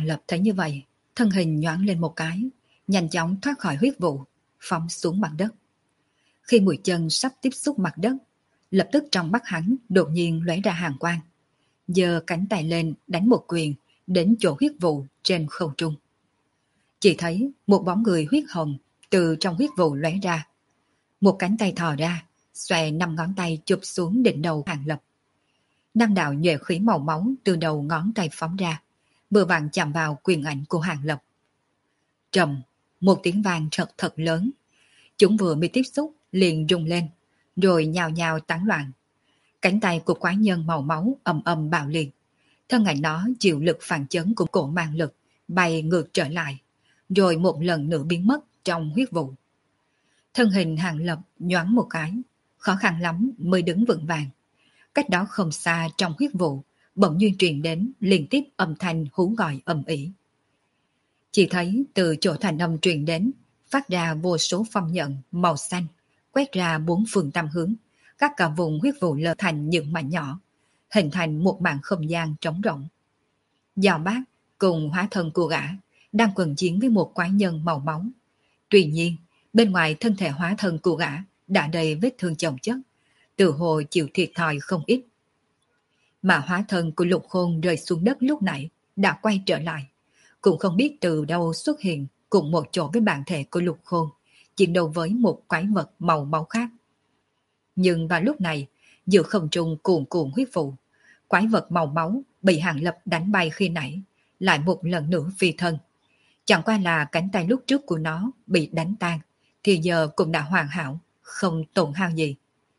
Lập thấy như vậy, thân hình nhoáng lên một cái, nhanh chóng thoát khỏi huyết vụ, phóng xuống mặt đất. Khi mũi chân sắp tiếp xúc mặt đất, lập tức trong mắt hắn đột nhiên lóe ra hàn quang. Giơ cánh tay lên đánh một quyền đến chỗ huyết vụ trên không trung. Chỉ thấy một bóng người huyết hồng từ trong huyết vụ lóe ra. Một cánh tay thò ra, xòe 5 ngón tay chụp xuống đỉnh đầu Hàng Lập. 5 đạo nhuệ khí màu máu từ đầu ngón tay phóng ra, vừa vặn chạm vào quyền ảnh của Hàng Lập. Trầm, một tiếng vang thật lớn. Chúng vừa mới tiếp xúc liền rung lên, rồi nhào nhào tán loạn. Cánh tay của quái nhân màu máu ầm ầm bạo liệt. Thân ảnh nó chịu lực phản chấn của cổ mang lực, bay ngược trở lại, rồi một lần nữa biến mất trong huyết vụ. Thân hình Hàng Lập nhoáng một cái, khó khăn lắm mới đứng vững vàng. Cách đó không xa trong huyết vụ, bỗng nhiên truyền đến liên tiếp âm thanh hú gọi ầm ĩ. Chỉ thấy từ chỗ thành âm truyền đến, phát ra vô số phong nhận màu xanh, quét ra 4 phương tám hướng, các cả vùng huyết vụ lở thành những mảnh nhỏ, hình thành một mảng không gian trống rỗng. Giò Bác cùng hóa thân của gã đang quần chiến với một quái nhân màu máu. Tuy nhiên, bên ngoài thân thể hóa thân của gã đã đầy vết thương chồng chất, tự hồ chịu thiệt thòi không ít. Mà hóa thân của Lục Khôn rơi xuống đất lúc nãy đã quay trở lại, cũng không biết từ đâu xuất hiện cùng một chỗ với bản thể của Lục Khôn, chiến đấu với một quái vật màu máu khác. Nhưng vào lúc này, giữa không trung cuồn cuộn huyết vụ, quái vật màu máu bị Hàng Lập đánh bay khi nãy, lại một lần nữa phi thân. Chẳng qua là cánh tay lúc trước của nó bị đánh tan, thì giờ cũng đã hoàn hảo, không tổn hao gì.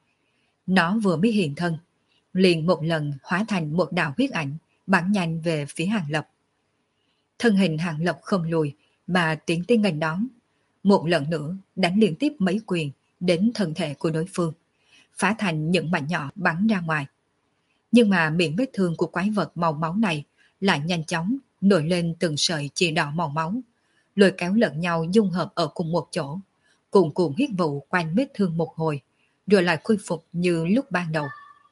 Nó vừa mới hiện thân, liền một lần hóa thành một đạo huyết ảnh, bắn nhanh về phía Hàng Lập. Thân hình Hàng Lập không lùi, mà tiến tới nghênh đón. Một lần nữa đánh liên tiếp mấy quyền đến thân thể của đối phương, phá thành những mảnh nhỏ bắn ra ngoài. Nhưng mà miệng vết thương của quái vật màu máu này lại nhanh chóng nổi lên từng sợi chỉ đỏ màu máu, lôi kéo lẫn nhau dung hợp ở cùng một chỗ, cùng cuộn huyết vụ quanh vết thương một hồi, rồi lại khôi phục như lúc ban đầu.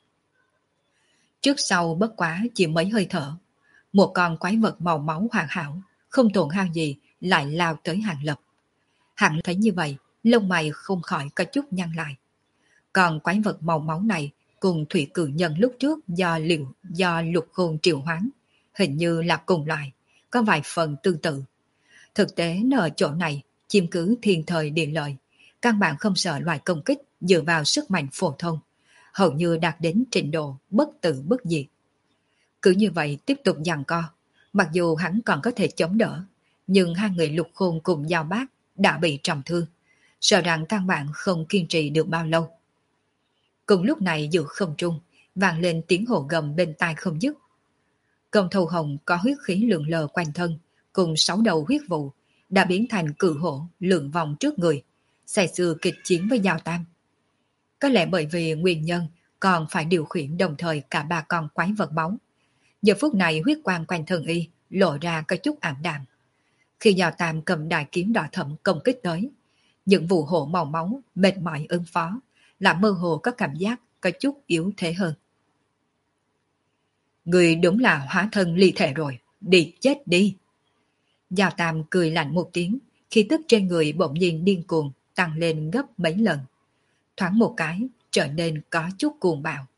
Trước sau bất quá chỉ mấy hơi thở, một con quái vật màu máu hoàn hảo, không tổn hao gì lại lao tới Hàng Lập. Hàng thấy như vậy, lông mày không khỏi có chút nhăn lại. Còn quái vật màu máu này cùng thủy cử nhân lúc trước do Lục Khôn triệu hoán, hình như là cùng loại, có vài phần tương tự. Thực tế ở chỗ này, chiếm cứ thiên thời địa lợi, căn bản không sợ loại công kích dựa vào sức mạnh phổ thông, hầu như đạt đến trình độ bất tử bất diệt. Cứ như vậy tiếp tục giằng co, mặc dù hắn còn có thể chống đỡ, nhưng hai người Lục Khôn cùng Giao Bác đã bị trọng thương, sợ rằng căn bản không kiên trì được bao lâu. Cùng lúc này giữa không trung vang lên tiếng hổ gầm bên tai không dứt. Công Thâu Hồng có huyết khí lượn lờ quanh thân, cùng 6 đầu huyết vụ đã biến thành cự hổ lượn vòng trước người, say sưa kịch chiến với Giao Tam. Có lẽ bởi vì nguyên nhân còn phải điều khiển đồng thời cả 3 con quái vật máu. Giờ phút này huyết quang quanh thân y lộ ra có chút ảm đạm. Khi Giao Tam cầm đại kiếm đỏ thẫm công kích tới, những vụ hổ màu máu mệt mỏi ứng phó, làm mơ hồ có cảm giác có chút yếu thế hơn. Người đúng là hóa thân ly thể rồi, đi chết đi. Giao Tam cười lạnh một tiếng, khi tức trên người bỗng nhiên điên cuồng tăng lên gấp mấy lần. Thoáng một cái trở nên có chút cuồng bạo.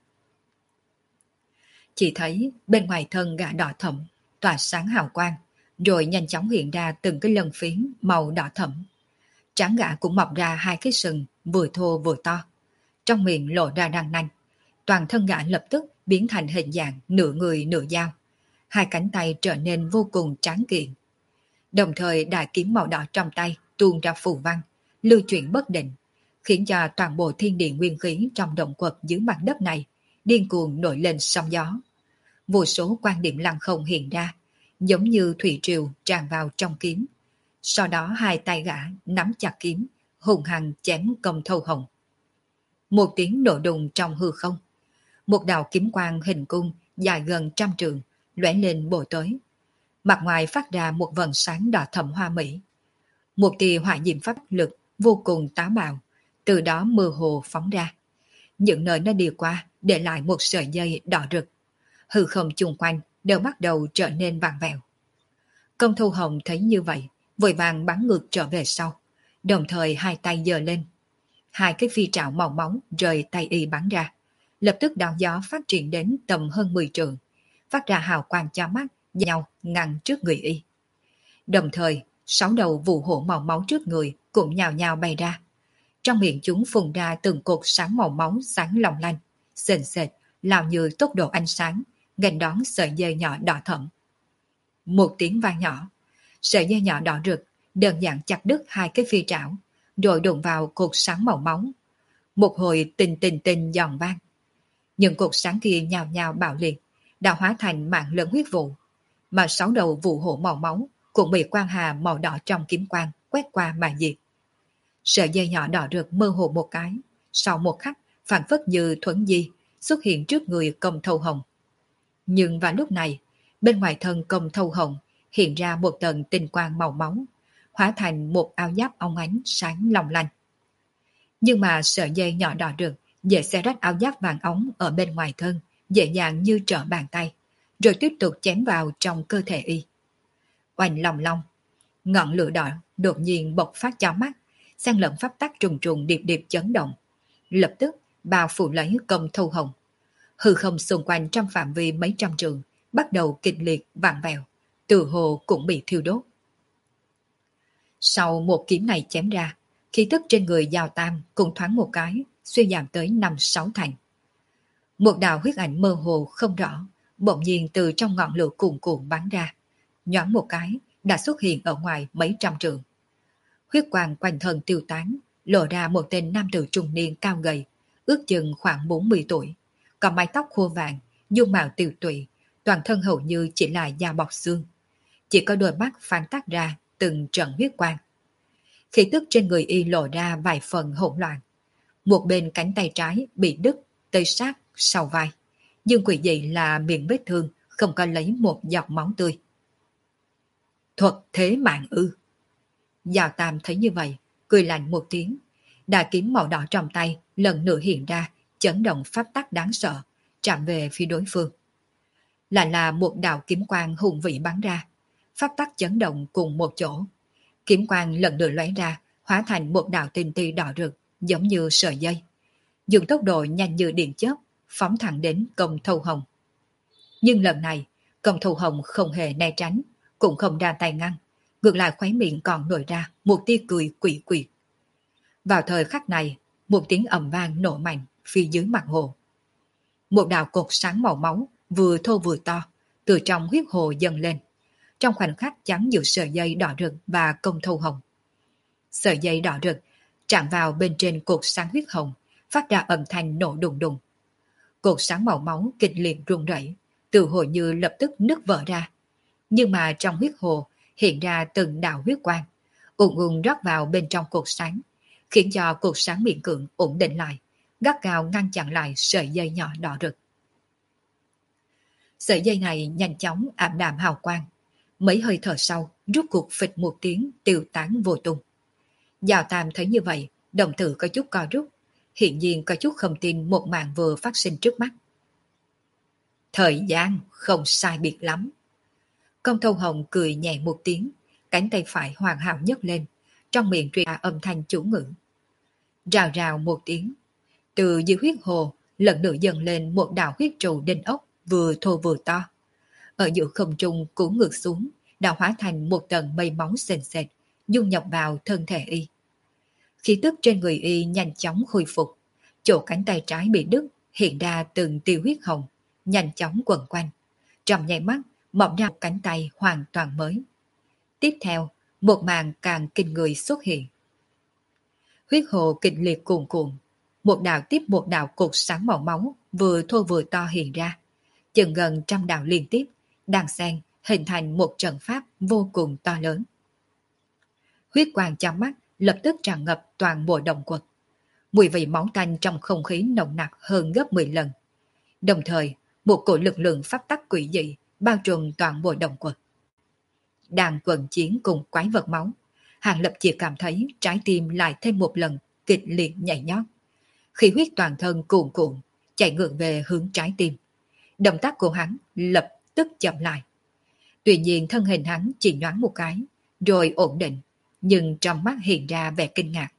Chỉ thấy bên ngoài thân gã đỏ thẫm tỏa sáng hào quang, rồi nhanh chóng hiện ra từng cái lân phiến màu đỏ thẫm. Trán gã cũng mọc ra 2 cái sừng vừa thô vừa to, trong miệng lộ ra răng nanh. Toàn thân gã lập tức biến thành hình dạng nửa người nửa dao, 2 cánh tay trở nên vô cùng tráng kiện. Đồng thời đại kiếm màu đỏ trong tay tuôn ra phù văn, lưu chuyển bất định, khiến cho toàn bộ thiên địa nguyên khí trong động quật dưới mặt đất này điên cuồng nổi lên sóng gió. Vô số quan điểm lăng không hiện ra, giống như thủy triều tràn vào trong kiếm. Sau đó 2 tay gã nắm chặt kiếm, hùng hăng chém Công Thâu Hồng. Một tiếng nổ đùng trong hư không. Một đạo kiếm quang hình cung dài gần 100 trượng lóe lên bổ tới. Mặt ngoài phát ra một vầng sáng đỏ thẫm hoa mỹ. Một tia hỏa diễm pháp lực vô cùng táo bạo, từ đó mơ hồ phóng ra. Những nơi nó đi qua để lại một sợi dây đỏ rực. Hư không chung quanh đều bắt đầu trở nên vàng vẹo. Công Thu Hồng thấy như vậy, vội vàng bắn ngược trở về sau, đồng thời hai tay giơ lên. Hai cái phi trảo màu máu rời tay y bắn ra, lập tức đao gió phát triển đến tầm hơn 10 trượng, phát ra hào quang cho mắt, nhau ngăn trước người y. Đồng thời, 6 đầu vụ hổ màu máu trước người cũng nhào nhào bay ra. Trong miệng chúng phun ra từng cột sáng màu máu sáng long lanh, sền sệt, lao như tốc độ ánh sáng, nghênh đón sợi dây nhỏ đỏ thẫm. Một tiếng vang nhỏ, sợi dây nhỏ đỏ rực, đơn giản chặt đứt hai cái phi trảo, rồi đụng vào cột sáng màu máu. Một hồi tình giòn vang. Những cột sáng kia nhào nhào bạo liệt, đã hóa thành mạng lớn huyết vụ, mà 6 đầu vụ hổ màu máu cũng bị quang hà màu đỏ trong kiếm quang quét qua mà diệt. Sợi dây nhỏ đỏ rực mơ hồ một cái, sau một khắc phản phất như thuấn di xuất hiện trước người Công Thâu Hồng. Nhưng vào lúc này, bên ngoài thân Công Thâu Hồng hiện ra một tầng tinh quang màu máu, hóa thành một áo giáp óng ánh sáng long lanh. Nhưng mà sợi dây nhỏ đỏ rực dễ xé rách áo giáp vàng óng ở bên ngoài thân, dễ dàng như trở bàn tay, rồi tiếp tục chém vào trong cơ thể y. Oanh long long, ngọn lửa đỏ đột nhiên bộc phát chói mắt, xen lẫn pháp tắc trùng trùng điệp điệp chấn động, lập tức bao phủ lấy Công Thâu Hồng. Hư không xung quanh trong phạm vi mấy trăm trượng bắt đầu kịch liệt vặn vẹo, từ hồ cũng bị thiêu đốt. Sau một kiếm này chém ra, khí tức trên người Giao Tam cũng thoáng một cái, suy giảm tới 5-6 thành. Một đạo huyết ảnh mơ hồ không rõ, bỗng nhiên từ trong ngọn lửa cuồn cuộn bắn ra, nhoáng một cái đã xuất hiện ở ngoài mấy trăm trượng. Huyết quang quanh thân tiêu tán, lộ ra một tên nam tử trung niên cao gầy, ước chừng khoảng 40 tuổi, có mái tóc khô vàng, dung mạo tiều tụy, toàn thân hầu như chỉ là da bọc xương, chỉ có đôi mắt phản tác ra từng trận huyết quang. Khí tức trên người y lộ ra vài phần hỗn loạn. Một bên cánh tay trái bị đứt tới sát sau vai, nhưng quỷ dị là miệng vết thương không có lấy một giọt máu tươi. Thuật thế mạng ư? Giao Tam thấy như vậy, cười lạnh một tiếng, đà kiếm màu đỏ trong tay lần nữa hiện ra, chấn động pháp tắc đáng sợ, chạm về phía đối phương. Lại là một đạo kiếm quang hùng vĩ bắn ra, pháp tắc chấn động cùng một chỗ. Kiếm quang lần nữa lóe ra, hóa thành một đạo tinh ti đỏ rực, giống như sợi dây, dùng tốc độ nhanh như điện chớp, phóng thẳng đến Công Thâu Hồng. Nhưng lần này, Công Thâu Hồng không hề né tránh, cũng không ra tay ngăn, ngược lại khóe miệng còn nổi ra một tia cười quỷ quyệt. Vào thời khắc này, một tiếng ầm vang nổ mạnh phía dưới mặt hồ. Một đạo cột sáng màu máu vừa thô vừa to, từ trong huyết hồ dâng lên, trong khoảnh khắc chắn giữa sợi dây đỏ rực và Công Thâu Hồng. Sợi dây đỏ rực chạm vào bên trên cột sáng huyết hồng, phát ra âm thanh nổ đùng đùng. Cột sáng màu máu kịch liệt rung rẩy, từ hồ như lập tức nứt vỡ ra. Nhưng mà trong huyết hồ hiện ra từng đạo huyết quang, ùn ùn rót vào bên trong cột sáng, khiến cho cột sáng miễn cưỡng ổn định lại, gắt gao ngăn chặn lại sợi dây nhỏ đỏ rực. Sợi dây này nhanh chóng ảm đạm hào quang, mấy hơi thở sau rút cuộc phịch một tiếng tiêu tán vô tung. Giao Tam thấy như vậy, đồng tử có chút co rút, hiện nhiên có chút không tin một màn vừa phát sinh trước mắt. Thời gian không sai biệt lắm. Công Thâu Hồng cười nhẹ một tiếng, cánh tay phải hoàn hảo nhấc lên, trong miệng truyền ra âm thanh chủ ngữ. Rào rào một tiếng, từ dưới huyết hồ lần nữa dần lên một đạo huyết trụ đinh ốc vừa thô vừa to. Ở giữa không trung cuốn ngược xuống, đã hóa thành một tầng mây máu sền sệt, dung nhập vào thân thể y. Khí tức trên người y nhanh chóng khôi phục, chỗ cánh tay trái bị đứt hiện ra từng tia huyết hồng, nhanh chóng quần quanh. Trong nháy mắt, mọc ra một cánh tay hoàn toàn mới. Tiếp theo, một màn càng kinh người xuất hiện. Huyết hồ kịch liệt cuồn cuộn, một đạo tiếp một đạo cột sáng màu máu vừa thô vừa to hiện ra, chừng gần 100 đạo liên tiếp, đan xen hình thành một trận pháp vô cùng to lớn. Huyết quang trong mắt lập tức tràn ngập toàn bộ động quật. Mùi vị máu tanh trong không khí nồng nặc hơn gấp 10 lần. Đồng thời, một cổ lực lượng pháp tắc quỷ dị bao trùm toàn bộ động quật. Đang quần chiến cùng quái vật máu, Hàng Lập chỉ cảm thấy trái tim lại thêm một lần kịch liệt nhảy nhót. Khí huyết toàn thân cuồn cuộn, chạy ngược về hướng trái tim. Động tác của hắn lập tức chậm lại. Tuy nhiên thân hình hắn chỉ nhoáng một cái, rồi ổn định, nhưng trong mắt hiện ra vẻ kinh ngạc.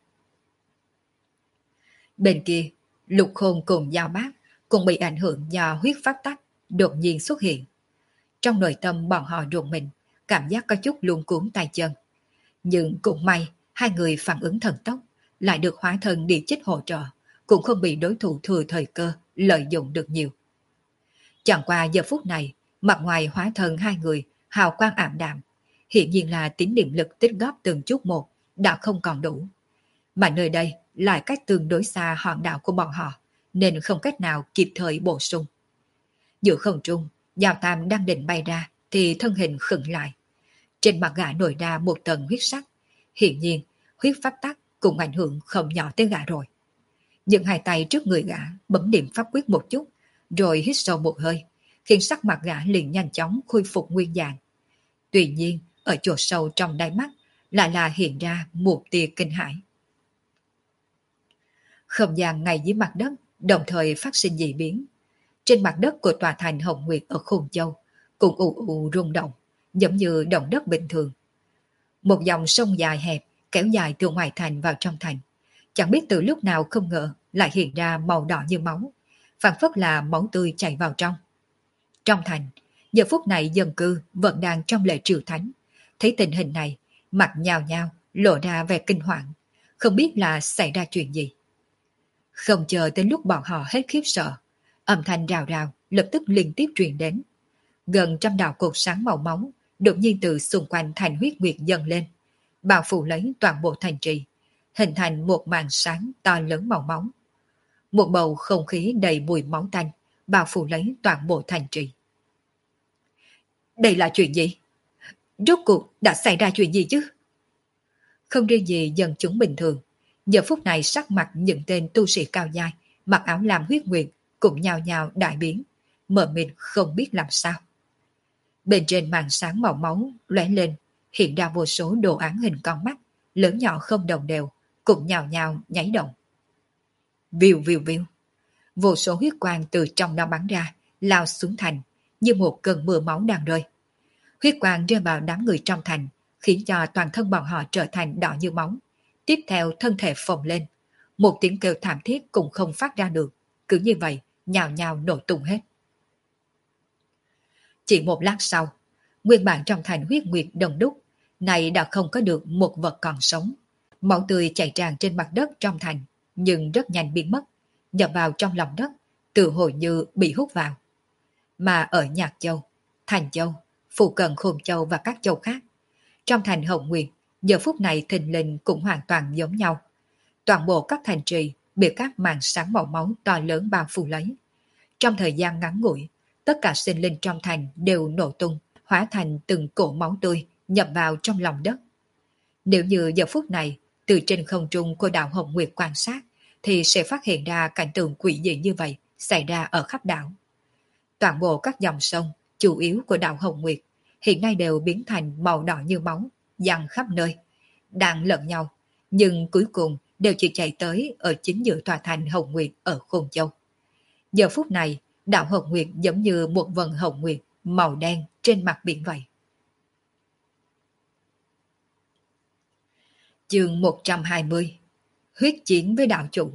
Bên kia, Lục Khôn cùng Giao Bác cũng bị ảnh hưởng do huyết pháp tắc đột nhiên xuất hiện. Trong nội tâm bọn họ rùng mình, cảm giác có chút luống cuống tay chân. Nhưng cũng may, hai người phản ứng thần tốc, lại được hóa thân địa chích hỗ trợ, cũng không bị đối thủ thừa thời cơ lợi dụng được nhiều. Chẳng qua giờ phút này, mặt ngoài hóa thân hai người hào quang ảm đạm, hiện nhiên là tín niệm lực tích góp từng chút một đã không còn đủ. Mà nơi đây lại cách tương đối xa hòn đảo của bọn họ, nên không cách nào kịp thời bổ sung. Giữa không trung, Giao Tam đang định bay ra thì thân hình khựng lại. Trên mặt gã nổi ra một tầng huyết sắc. Hiện nhiên, huyết pháp tắc cũng ảnh hưởng không nhỏ tới gã rồi. Dừng hai tay trước người gã, bấm điểm pháp quyết một chút, rồi hít sâu một hơi, khiến sắc mặt gã liền nhanh chóng khôi phục nguyên dạng. Tuy nhiên, ở chỗ sâu trong đáy mắt lại là hiện ra một tia kinh hãi. Không gian ngay dưới mặt đất đồng thời phát sinh dị biến. Trên mặt đất của tòa thành Hồng Nguyệt ở Khôn Châu cũng ù ù rung động, giống như động đất bình thường. Một dòng sông dài hẹp kéo dài từ ngoài thành vào trong thành. Chẳng biết từ lúc nào không ngờ lại hiện ra màu đỏ như máu, phảng phất là máu tươi chảy vào trong. Trong thành, giờ phút này dân cư vẫn đang trong lễ triều thánh. Thấy tình hình này, mặt nhào nhao, lộ ra vẻ kinh hoàng, không biết là xảy ra chuyện gì. Không chờ tới lúc bọn họ hết khiếp sợ, âm thanh rào rào lập tức liên tiếp truyền đến. Gần trăm đạo cột sáng màu máu đột nhiên từ xung quanh thành huyết nguyệt dâng lên, bao phủ lấy toàn bộ thành trì, hình thành một màn sáng to lớn màu máu. Một bầu không khí đầy mùi máu tanh bao phủ lấy toàn bộ thành trì. Đây là chuyện gì? Rốt cuộc đã xảy ra chuyện gì chứ? Không riêng gì dân chúng bình thường, giờ phút này sắc mặt những tên tu sĩ cao dai mặc áo lam huyết nguyệt cũng nhào nhào đại biến, mờ mịt không biết làm sao. Bên trên màn sáng màu máu lóe lên, hiện ra vô số đồ án hình con mắt, lớn nhỏ không đồng đều, cũng nhào nhào nháy động. Viu viu viu, vô số huyết quang từ trong đó bắn ra, lao xuống thành, như một cơn mưa máu đang rơi. Huyết quang rơi vào đám người trong thành, khiến cho toàn thân bọn họ trở thành đỏ như máu. Tiếp theo thân thể phồng lên, một tiếng kêu thảm thiết cũng không phát ra được, cứ như vậy, nhào nhào nổ tung hết. Chỉ một lát sau, nguyên bản trong thành huyết nguyệt đông đúc, này đã không có được một vật còn sống. Máu tươi chảy tràn trên mặt đất trong thành, nhưng rất nhanh biến mất, nhập vào trong lòng đất, tự hồ như bị hút vào. Mà ở Nhạc Châu, Thành Châu, phụ cận Khôn Châu và các châu khác, trong thành Hồng Nguyệt, giờ phút này thình lình cũng hoàn toàn giống nhau. Toàn bộ các thành trì bị các màn sáng màu máu to lớn bao phủ lấy. Trong thời gian ngắn ngủi, tất cả sinh linh trong thành đều nổ tung, hóa thành từng cỗ máu tươi nhập vào trong lòng đất. Nếu như giờ phút này, từ trên không trung của đảo Hồng Nguyệt quan sát, thì sẽ phát hiện ra cảnh tượng quỷ dị như vậy xảy ra ở khắp đảo. Toàn bộ các dòng sông chủ yếu của đảo Hồng Nguyệt hiện nay đều biến thành màu đỏ như máu, dằn khắp nơi, đang lẫn nhau, nhưng cuối cùng đều chỉ chạy tới ở chính giữa tòa thành Hồng Nguyệt ở Khôn Châu. Giờ phút này, đảo Hồng Nguyệt giống như một vần hồng nguyệt màu đen trên mặt biển vậy. Chương 120: Huyết chiến với đạo chủ.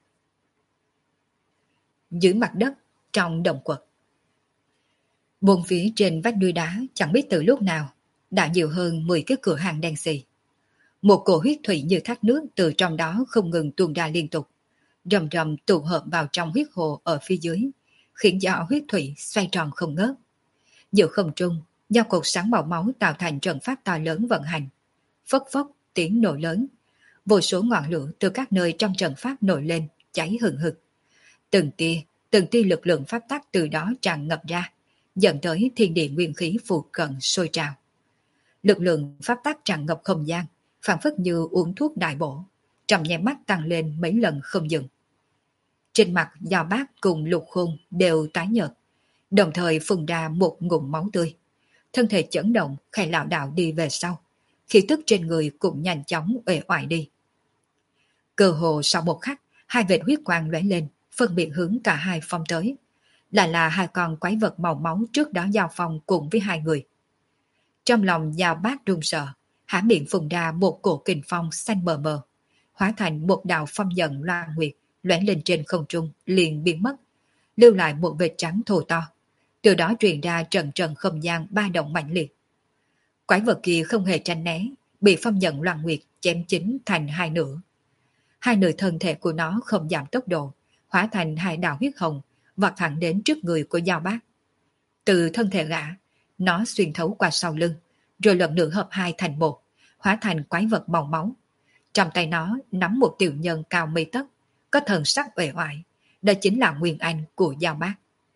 Dưới mặt đất, trong động quật, bốn phía trên vách núi đá chẳng biết từ lúc nào đã nhiều hơn 10 cái cửa hàng đen xì. Một cổ huyết thủy như thác nước từ trong đó không ngừng tuôn ra liên tục, rầm rầm tụ hợp vào trong huyết hồ ở phía dưới, khiến cho huyết thủy xoay tròn không ngớt. Giữa không trung, do cột sáng màu máu tạo thành trận pháp to lớn vận hành. Phốc phốc tiếng nổ lớn, vô số ngọn lửa từ các nơi trong trận pháp nổi lên, cháy hừng hực. Từng tia lực lượng pháp tắc từ đó tràn ngập ra, dẫn tới thiên địa nguyên khí phụ cận sôi trào. Lực lượng pháp tắc tràn ngập không gian, phản phất như uống thuốc đại bổ, trong nháy mắt tăng lên mấy lần không dừng. Trên mặt Giao Bác cùng Lục Khôn đều tái nhợt, đồng thời phun ra một ngụm máu tươi. Thân thể chấn động, khẽ lảo đảo đi về sau, khí tức trên người cũng nhanh chóng uể oải đi. Cơ hồ sau một khắc, hai vệt huyết quang lóe lên, phân biệt hướng cả hai phong tới. Là hai con quái vật màu máu trước đó giao phong cùng với hai người. Trong lòng Giao Bác run sợ, há miệng phun ra một cổ kình phong xanh mờ mờ, hóa thành một đạo phong dần loan nguyệt, lóe lên trên không trung liền biến mất, lưu lại một vệt trắng thô to. Từ đó truyền ra trận trận không gian ba động mạnh liệt. Quái vật kia không hề tránh né, bị phong nhận loan nguyệt chém chính thành hai nửa. Hai nửa thân thể của nó không giảm tốc độ, hóa thành hai đạo huyết hồng, vọt thẳng đến trước người của Giao Bác. Từ thân thể gã, nó xuyên thấu qua sau lưng, rồi lần nữa hợp hai thành một, hóa thành quái vật màu máu. Trong tay nó nắm một tiểu nhân cao mấy tấc, có thần sắc uể oải, đó chính là Nguyên Anh của Giao Bác.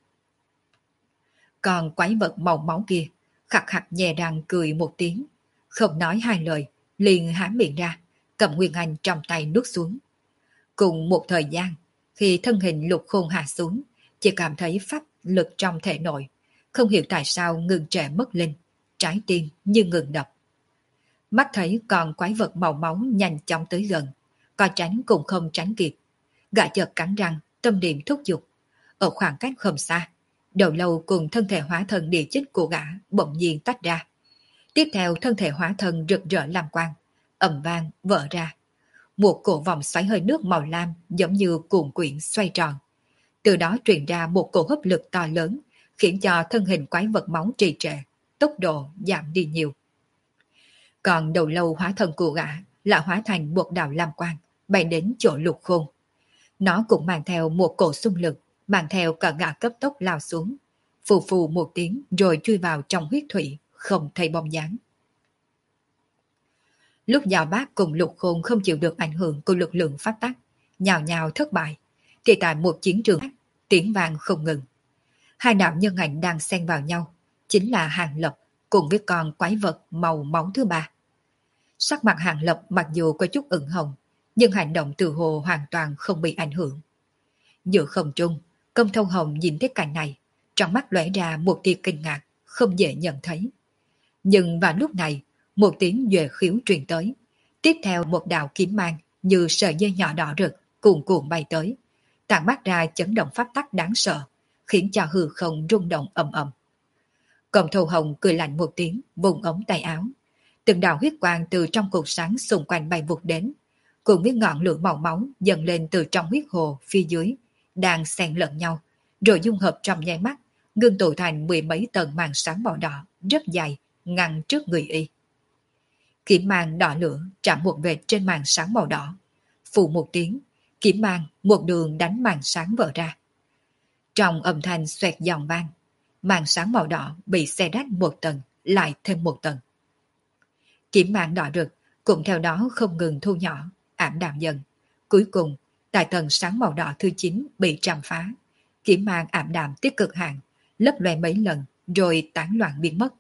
Còn quái vật màu máu kia, khặt khặt nhè răng cười một tiếng, không nói hai lời, liền há miệng ra, cầm Nguyên Anh trong tay nuốt xuống. Cùng một thời gian, khi thân hình Lục Khôn hạ xuống, chỉ cảm thấy pháp lực trong thể nội, không hiểu tại sao ngừng trệ mất linh, trái tim như ngừng đập. Mắt thấy con quái vật màu máu nhanh chóng tới gần, có tránh cũng không tránh kịp. Gã chợt cắn răng, tâm niệm thúc giục. Ở khoảng cách không xa, đầu lâu cùng thân thể hóa thân địa chích của gã bỗng nhiên tách ra. Tiếp theo thân thể hóa thân rực rỡ lam quang, ầm vang vỡ ra. Một cổ vòng xoáy hơi nước màu lam giống như cuộn quyển xoay tròn. Từ đó truyền ra một cổ hấp lực to lớn, khiến cho thân hình quái vật máu trì trệ, tốc độ giảm đi nhiều. Còn đầu lâu hóa thân của gã là hóa thành một đạo lam quang, bay đến chỗ Lục Khôn. Nó cũng mang theo một cổ xung lực, mang theo cả gã cấp tốc lao xuống. Phù phù một tiếng rồi chui vào trong huyết thủy, không thấy bóng dáng. Lúc Giao Bác cùng Lục Khôn không chịu được ảnh hưởng của lực lượng pháp tắc, nhào nhào thất bại, thì tại một chiến trường khác, tiếng vang không ngừng. Hai đạo nhân ảnh đang xen vào nhau, chính là Hàng Lập cùng với con quái vật màu máu thứ ba. Sắc mặt Hàng Lập mặc dù có chút ửng hồng, nhưng hành động từ hồ hoàn toàn không bị ảnh hưởng. Giữa không trung, Công Thông Hồng nhìn thấy cảnh này, trong mắt lóe ra một tia kinh ngạc, không dễ nhận thấy. Nhưng vào lúc này, một tiếng duệ khiếu truyền tới. Tiếp theo một đạo kiếm mang như sợi dây nhỏ đỏ rực cuồn cuộn bay tới, tản mát ra chấn động pháp tắc đáng sợ, khiến cho hư không rung động ầm ầm. Công Thông Hồng cười lạnh một tiếng, vùng ống tay áo. Từng đạo huyết quang từ trong cột sáng xung quanh bay vụt đến, cùng với ngọn lửa màu máu dần lên từ trong huyết hồ phía dưới, đang xen lẫn nhau, rồi dung hợp trong nháy mắt, ngưng tụ thành mười mấy tầng màn sáng màu đỏ rất dày, ngăn trước người y. Kiếm mang đỏ lửa chạm một vệt trên màn sáng màu đỏ, phụ một tiếng, kiếm mang một đường đánh màn sáng vỡ ra. Trong âm thanh xoẹt giòn vang, màn sáng màu đỏ bị xé rách một tầng, lại thêm một tầng. Kiếm mang đỏ rực cũng theo đó không ngừng thu nhỏ, ảm đạm dần. Cuối cùng, tại tầng sáng màu đỏ thứ 9 bị tràm phá, kiếm mang ảm đạm tới cực hạn, lấp loe mấy lần rồi tán loạn biến mất.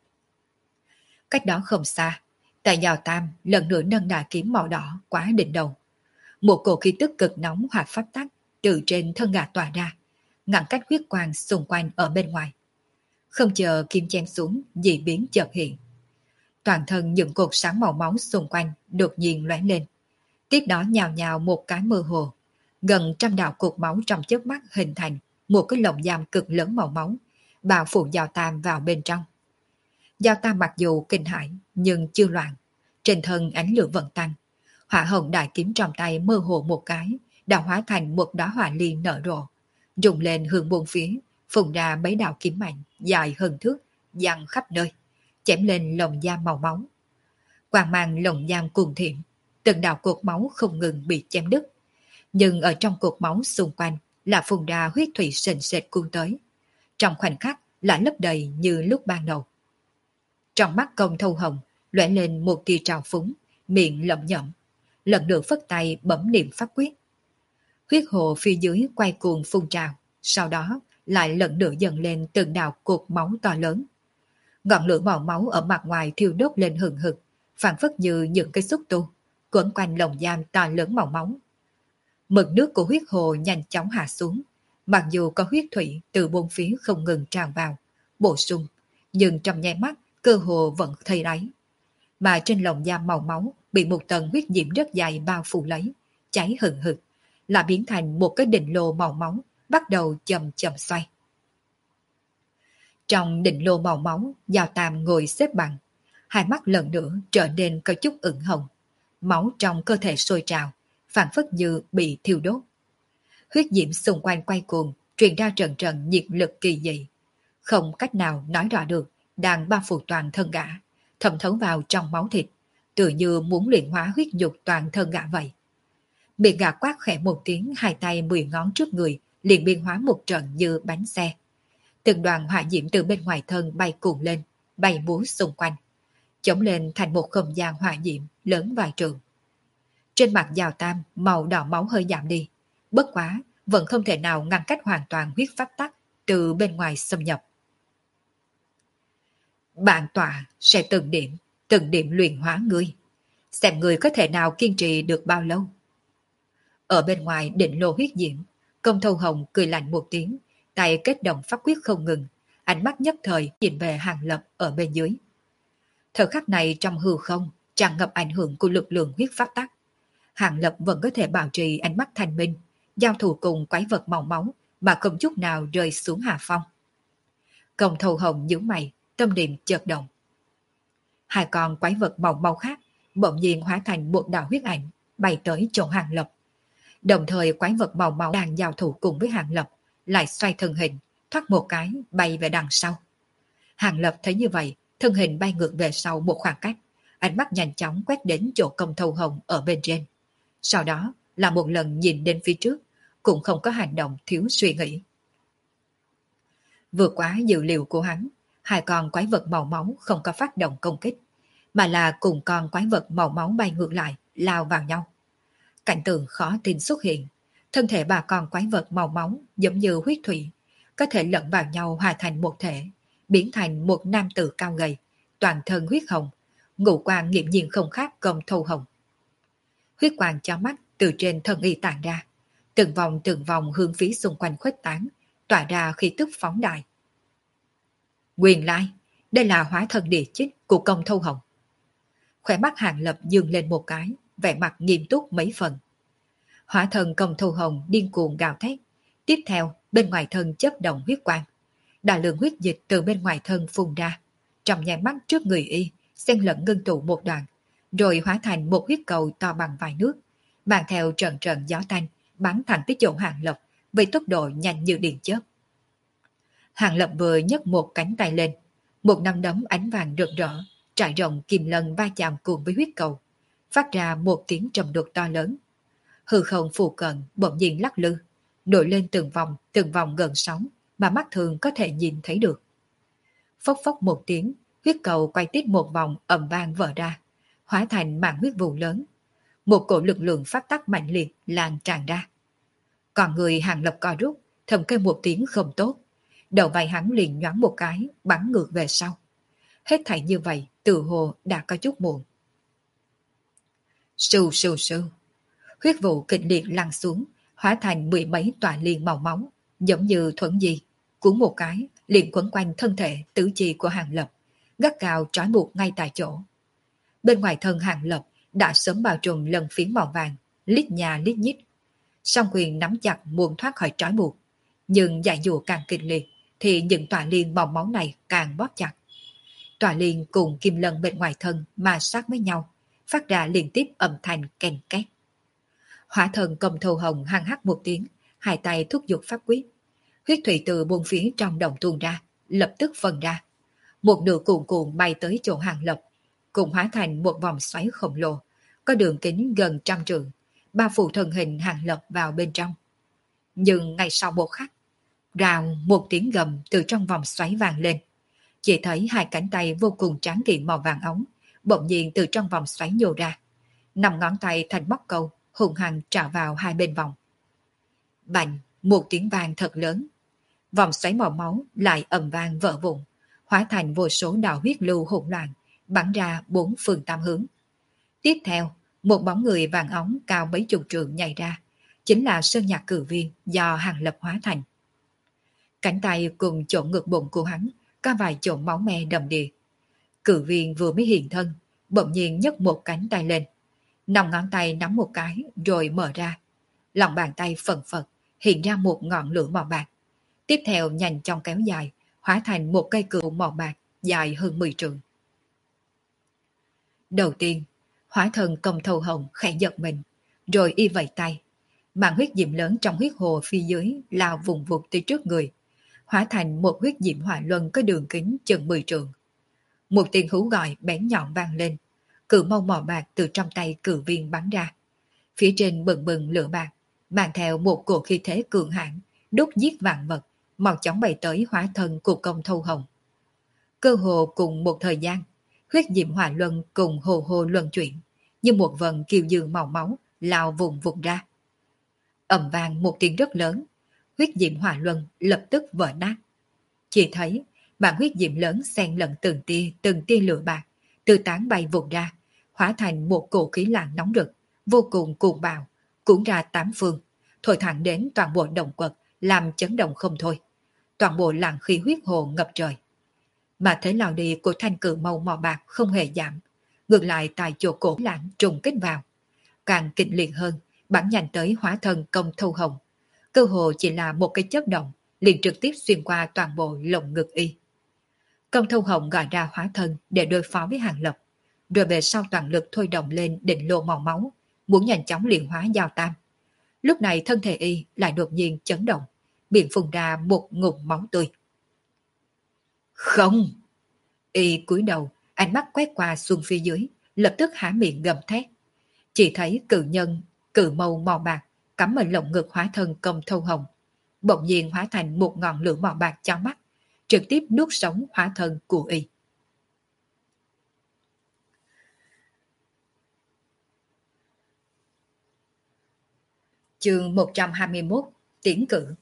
Cách đó không xa, tại Giào Tam lần nữa nâng đà kiếm màu đỏ quá đỉnh đầu. Một cổ khí tức cực nóng hoạt pháp tắc từ trên thân gã tỏa ra, ngăn cách huyết quang xung quanh ở bên ngoài. Không chờ kiếm chém xuống, dị biến chợt hiện. Toàn thân những cột sáng màu máu xung quanh đột nhiên lóe lên. Tiếp đó nhào nhào một cái mơ hồ, gần trăm đạo cột máu trong chớp mắt hình thành một cái lồng giam cực lớn màu máu, bao phủ Giao Tam vào bên trong. Giao Tam mặc dù kinh hãi nhưng chưa loạn, trên thân ánh lửa vẫn tăng, hỏa hồng đại kiếm trong tay mơ hồ một cái, đã hóa thành một đóa hỏa liên nở rộ, rụng lên hướng bốn phía, phun ra mấy đạo kiếm mạnh dài hơn thước, giăng khắp nơi, chém lên lồng giam màu máu. Quang mang lồng giam cuồng thiểm, từng đạo cột máu không ngừng bị chém đứt, nhưng ở trong cột máu xung quanh là phun ra huyết thủy sền sệt cuốn tới, trong khoảnh khắc lại lấp đầy như lúc ban đầu. Trong mắt Công Thâu Hồng lóe lên một tia trào phúng, miệng lẩm nhẩm, lần nữa phất tay bấm niệm pháp quyết. Huyết hồ phía dưới quay cuồng phun trào, sau đó lại lần nữa dần lên từng đạo cột máu to lớn. Ngọn lửa màu máu ở mặt ngoài thiêu đốt lên hừng hực, phản phất như những cái xúc tu, quấn quanh lồng giam to lớn màu máu. Mực nước của huyết hồ nhanh chóng hạ xuống, mặc dù có huyết thủy từ bốn phía không ngừng tràn vào, bổ sung, nhưng trong nháy mắt cơ hồ vẫn thấy đáy. Mà trên lồng giam màu máu bị một tầng huyết diễm rất dài bao phủ lấy, cháy hừng hực, là biến thành một cái đỉnh lô màu máu, bắt đầu chậm chậm xoay. Trong đỉnh lô màu máu, Giao Tam ngồi xếp bằng, hai mắt lần nữa trở nên có chút ửng hồng. Máu trong cơ thể sôi trào, phản phất như bị thiêu đốt. Huyết diễm xung quanh quay cuồng, truyền ra trận trận nhiệt lực kỳ dị. Không cách nào nói rõ được, đang bao phủ toàn thân gã, thẩm thấu vào trong máu thịt, tự như muốn luyện hóa huyết nhục toàn thân gã vậy. Miệng gã quát khẽ một tiếng, hai tay 10 ngón trước người liền biên hóa một trận như bánh xe. Từng đoàn hỏa diễm từ bên ngoài thân bay cuồn lên, bay múa xung quanh, chống lên thành một không gian hỏa diễm lớn vài trường. Trên mặt Giao Tam, màu đỏ máu hơi giảm đi, bất quá vẫn không thể nào ngăn cách hoàn toàn huyết pháp tắc từ bên ngoài xâm nhập. Bản tọa sẽ từng điểm luyện hóa ngươi, xem ngươi có thể nào kiên trì được bao lâu. Ở bên ngoài định lô huyết diễm, Công Thâu Hồng cười lạnh một tiếng, tay kết động pháp quyết không ngừng, ánh mắt nhất thời nhìn về Hàng Lập ở bên dưới. Thời khắc này trong hư không tràn ngập ảnh hưởng của lực lượng huyết pháp tắc. Hàng Lập vẫn có thể bảo trì ánh mắt thanh minh, giao thủ cùng quái vật màu máu mà không chút nào rơi xuống hạ phong. Công Thâu Hồng nhíu mày, tâm niệm chợt động. Hai con quái vật màu máu khác bỗng nhiên hóa thành một đạo huyết ảnh bay tới chỗ Hàng Lập. Đồng thời quái vật màu máu đang giao thủ cùng với Hàng Lập lại xoay thân hình, thoát một cái bay về đằng sau. Hàng Lập thấy như vậy, thân hình bay ngược về sau một khoảng cách, ánh mắt nhanh chóng quét đến chỗ Công Thâu Hồng ở bên trên. Sau đó là một lần nhìn đến phía trước, cũng không có hành động thiếu suy nghĩ. Vượt quá dự liệu của hắn, hai con quái vật màu máu không có phát động công kích, mà là cùng con quái vật màu máu bay ngược lại, lao vào nhau. Cảnh tượng khó tin xuất hiện, thân thể ba con quái vật màu máu giống như huyết thủy, có thể lẫn vào nhau hòa thành một thể, biến thành một nam tử cao gầy, toàn thân huyết hồng, ngũ quan nghiễm nhiên không khác Công Thâu Hồng. Huyết quang chói mắt từ trên thân y tản ra, từng vòng hướng phía xung quanh khuếch tán, tỏa ra khí tức phóng đại. Nguyên lai, đây là hóa thân địa chích của Công Thâu Hồng. Khỏe mắt Hàng Lập dương lên một cái, vẻ mặt nghiêm túc mấy phần. Hóa thân Công Thâu Hồng điên cuồng gào thét, tiếp theo bên ngoài thân chớp động huyết quang, đại lượng huyết dịch từ bên ngoài thân phun ra, trong nháy mắt trước người y xen lẫn ngưng tụ một đoạn, rồi hóa thành một huyết cầu to bằng vài nước, mang theo trận trận gió tanh bắn thẳng tới chỗ Hàng Lập với tốc độ nhanh như điện chớp. Hàng Lập vừa nhấc một cánh tay lên, một nắm đấm ánh vàng rực rỡ trải rộng kim lân va chạm cùng với huyết cầu, phát ra một tiếng trầm đục to lớn. Hư không phù cận bỗng nhiên lắc lư, nổi lên từng vòng gần sóng mà mắt thường có thể nhìn thấy được. Phốc phốc một tiếng, huyết cầu quay tít một vòng ầm vang vỡ ra, hóa thành màn huyết vụ lớn. Một cổ lực lượng pháp tắc mạnh liệt lan tràn ra. Còn người Hàng Lập co rút, thầm kêu một tiếng không tốt. Đầu vai hắn liền nhoáng một cái, bắn ngược về sau. Hết thảy như vậy, tự hồ đã có chút muộn. Sưu sưu sưu. Huyết vụ kịch liệt lăn xuống, hóa thành 10 mấy tòa liên màu máu, giống như thuẫn di, cuốn một cái, liền quấn quanh thân thể tứ chi của Hàng Lập, gắt gao trói buộc ngay tại chỗ. Bên ngoài thân Hàng Lập đã sớm bao trùm lần phiến màu vàng, lít nhà lít nhít. Song quyền nắm chặt muốn thoát khỏi trói buộc, nhưng giải dụa càng kịch liệt thì những tòa liên màu máu này càng bóp chặt. Tòa liên cùng kim lân bên ngoài thân ma sát với nhau, phát ra liên tiếp âm thanh ken két. Hỏa thần Công Thâu Hồng hăng hắc một tiếng, hai tay thúc giục pháp quyết. Huyết thủy từ buôn phía trong đồng tuôn ra, lập tức phân ra. Một nửa cuồn cuộn bay tới chỗ Hàng Lập, cùng hóa thành một vòng xoáy khổng lồ, có đường kính gần 100 trượng, bao phủ thân hình Hàng Lập vào bên trong. Nhưng ngay sau một khắc, rào một tiếng gầm từ trong vòng xoáy vang lên. Chỉ thấy hai cánh tay vô cùng tráng kiện màu vàng ống, bỗng nhiên từ trong vòng xoáy nhô ra. 5 ngón tay thành móc câu, hùng hăng trả vào hai bên vòng. Bành, một tiếng vang thật lớn. Vòng xoáy màu máu lại ầm vang vỡ vụn, hóa thành vô số đạo huyết lưu hỗn loạn, bắn ra 4 phương tám hướng. Tiếp theo, một bóng người vàng ống cao mấy chục trượng nhảy ra, chính là Sơn Nhạc Cử Viên do Hàng Lập hóa thành. Cánh tay cùng chỗ ngực bụng của hắn có vài chỗ máu me đầm đìa. Cử Viên vừa mới hiện thân, bỗng nhiên nhấc một cánh tay lên, 5 ngón tay nắm một cái rồi mở ra. Lòng bàn tay phần phật hiện ra một ngọn lửa màu bạc. Tiếp theo nhanh chóng kéo dài, hóa thành một cây cừu màu bạc dài hơn 10 trượng. Đầu tiên, hóa thần Công Thâu Hồng khẽ giật mình, rồi y vẫy tay. Màn huyết diệm lớn trong huyết hồ phía dưới lao vùng vụt tới trước người, hóa thành một huyết diệm hỏa luân có đường kính chừng 10 trượng. Một tiếng hú gọi bén nhọn vang lên, cự mâu màu bạc từ trong tay cự viên bắn ra. Phía trên bừng bừng lửa bạc, mang theo một cổ khí thế cường hãn, đốt giết vạn vật, mau chóng bay tới hóa thân của Công Thâu Hồng. Cơ hồ cùng một thời gian, huyết diệm hỏa luân cùng hồ hồ luân chuyển, như một vần kiều dương màu máu lao vùng vụt ra. Ầm vang một tiếng rất lớn, huyết diệm hỏa luân lập tức vỡ nát. Chỉ thấy màn huyết diệm lớn xen lẫn từng tia lửa bạc, từ tán bay vụt ra, hóa thành một cổ khí lạnh nóng rực, vô cùng cuồng bạo, cuốn ra tám phương, thổi thẳng đến toàn bộ động quật, làm chấn động không thôi. Toàn bộ làn khí huyết hồ ngập trời. Mà thế lao đi của thanh cự màu màu bạc không hề giảm, ngược lại tại chỗ cổ lạnh trùng kích vào, càng kịch liệt hơn, bắn nhanh tới hóa thân Công Thâu Hồng. Cơ hồ chỉ là một cái chớp động, liền trực tiếp xuyên qua toàn bộ lồng ngực y. Công Thâu Hồng gọi ra hóa thân để đối phó với Hàng Lập, rồi về sau toàn lực thôi động lên định lô màu máu, muốn nhanh chóng luyện hóa Giao Tam. Lúc này thân thể y lại đột nhiên chấn động, miệng phun ra một ngụm máu tươi. Không! Y cúi đầu, ánh mắt quét qua xuông phía dưới, lập tức há miệng gầm thét. Chỉ thấy cự màu màu bạc cắm ở lồng ngực hóa thân Công Thâu Hồng, bỗng nhiên hóa thành một ngọn lửa màu bạc chói mắt, trực tiếp nuốt sống hóa thân của y. Chương 121: Tiến cử.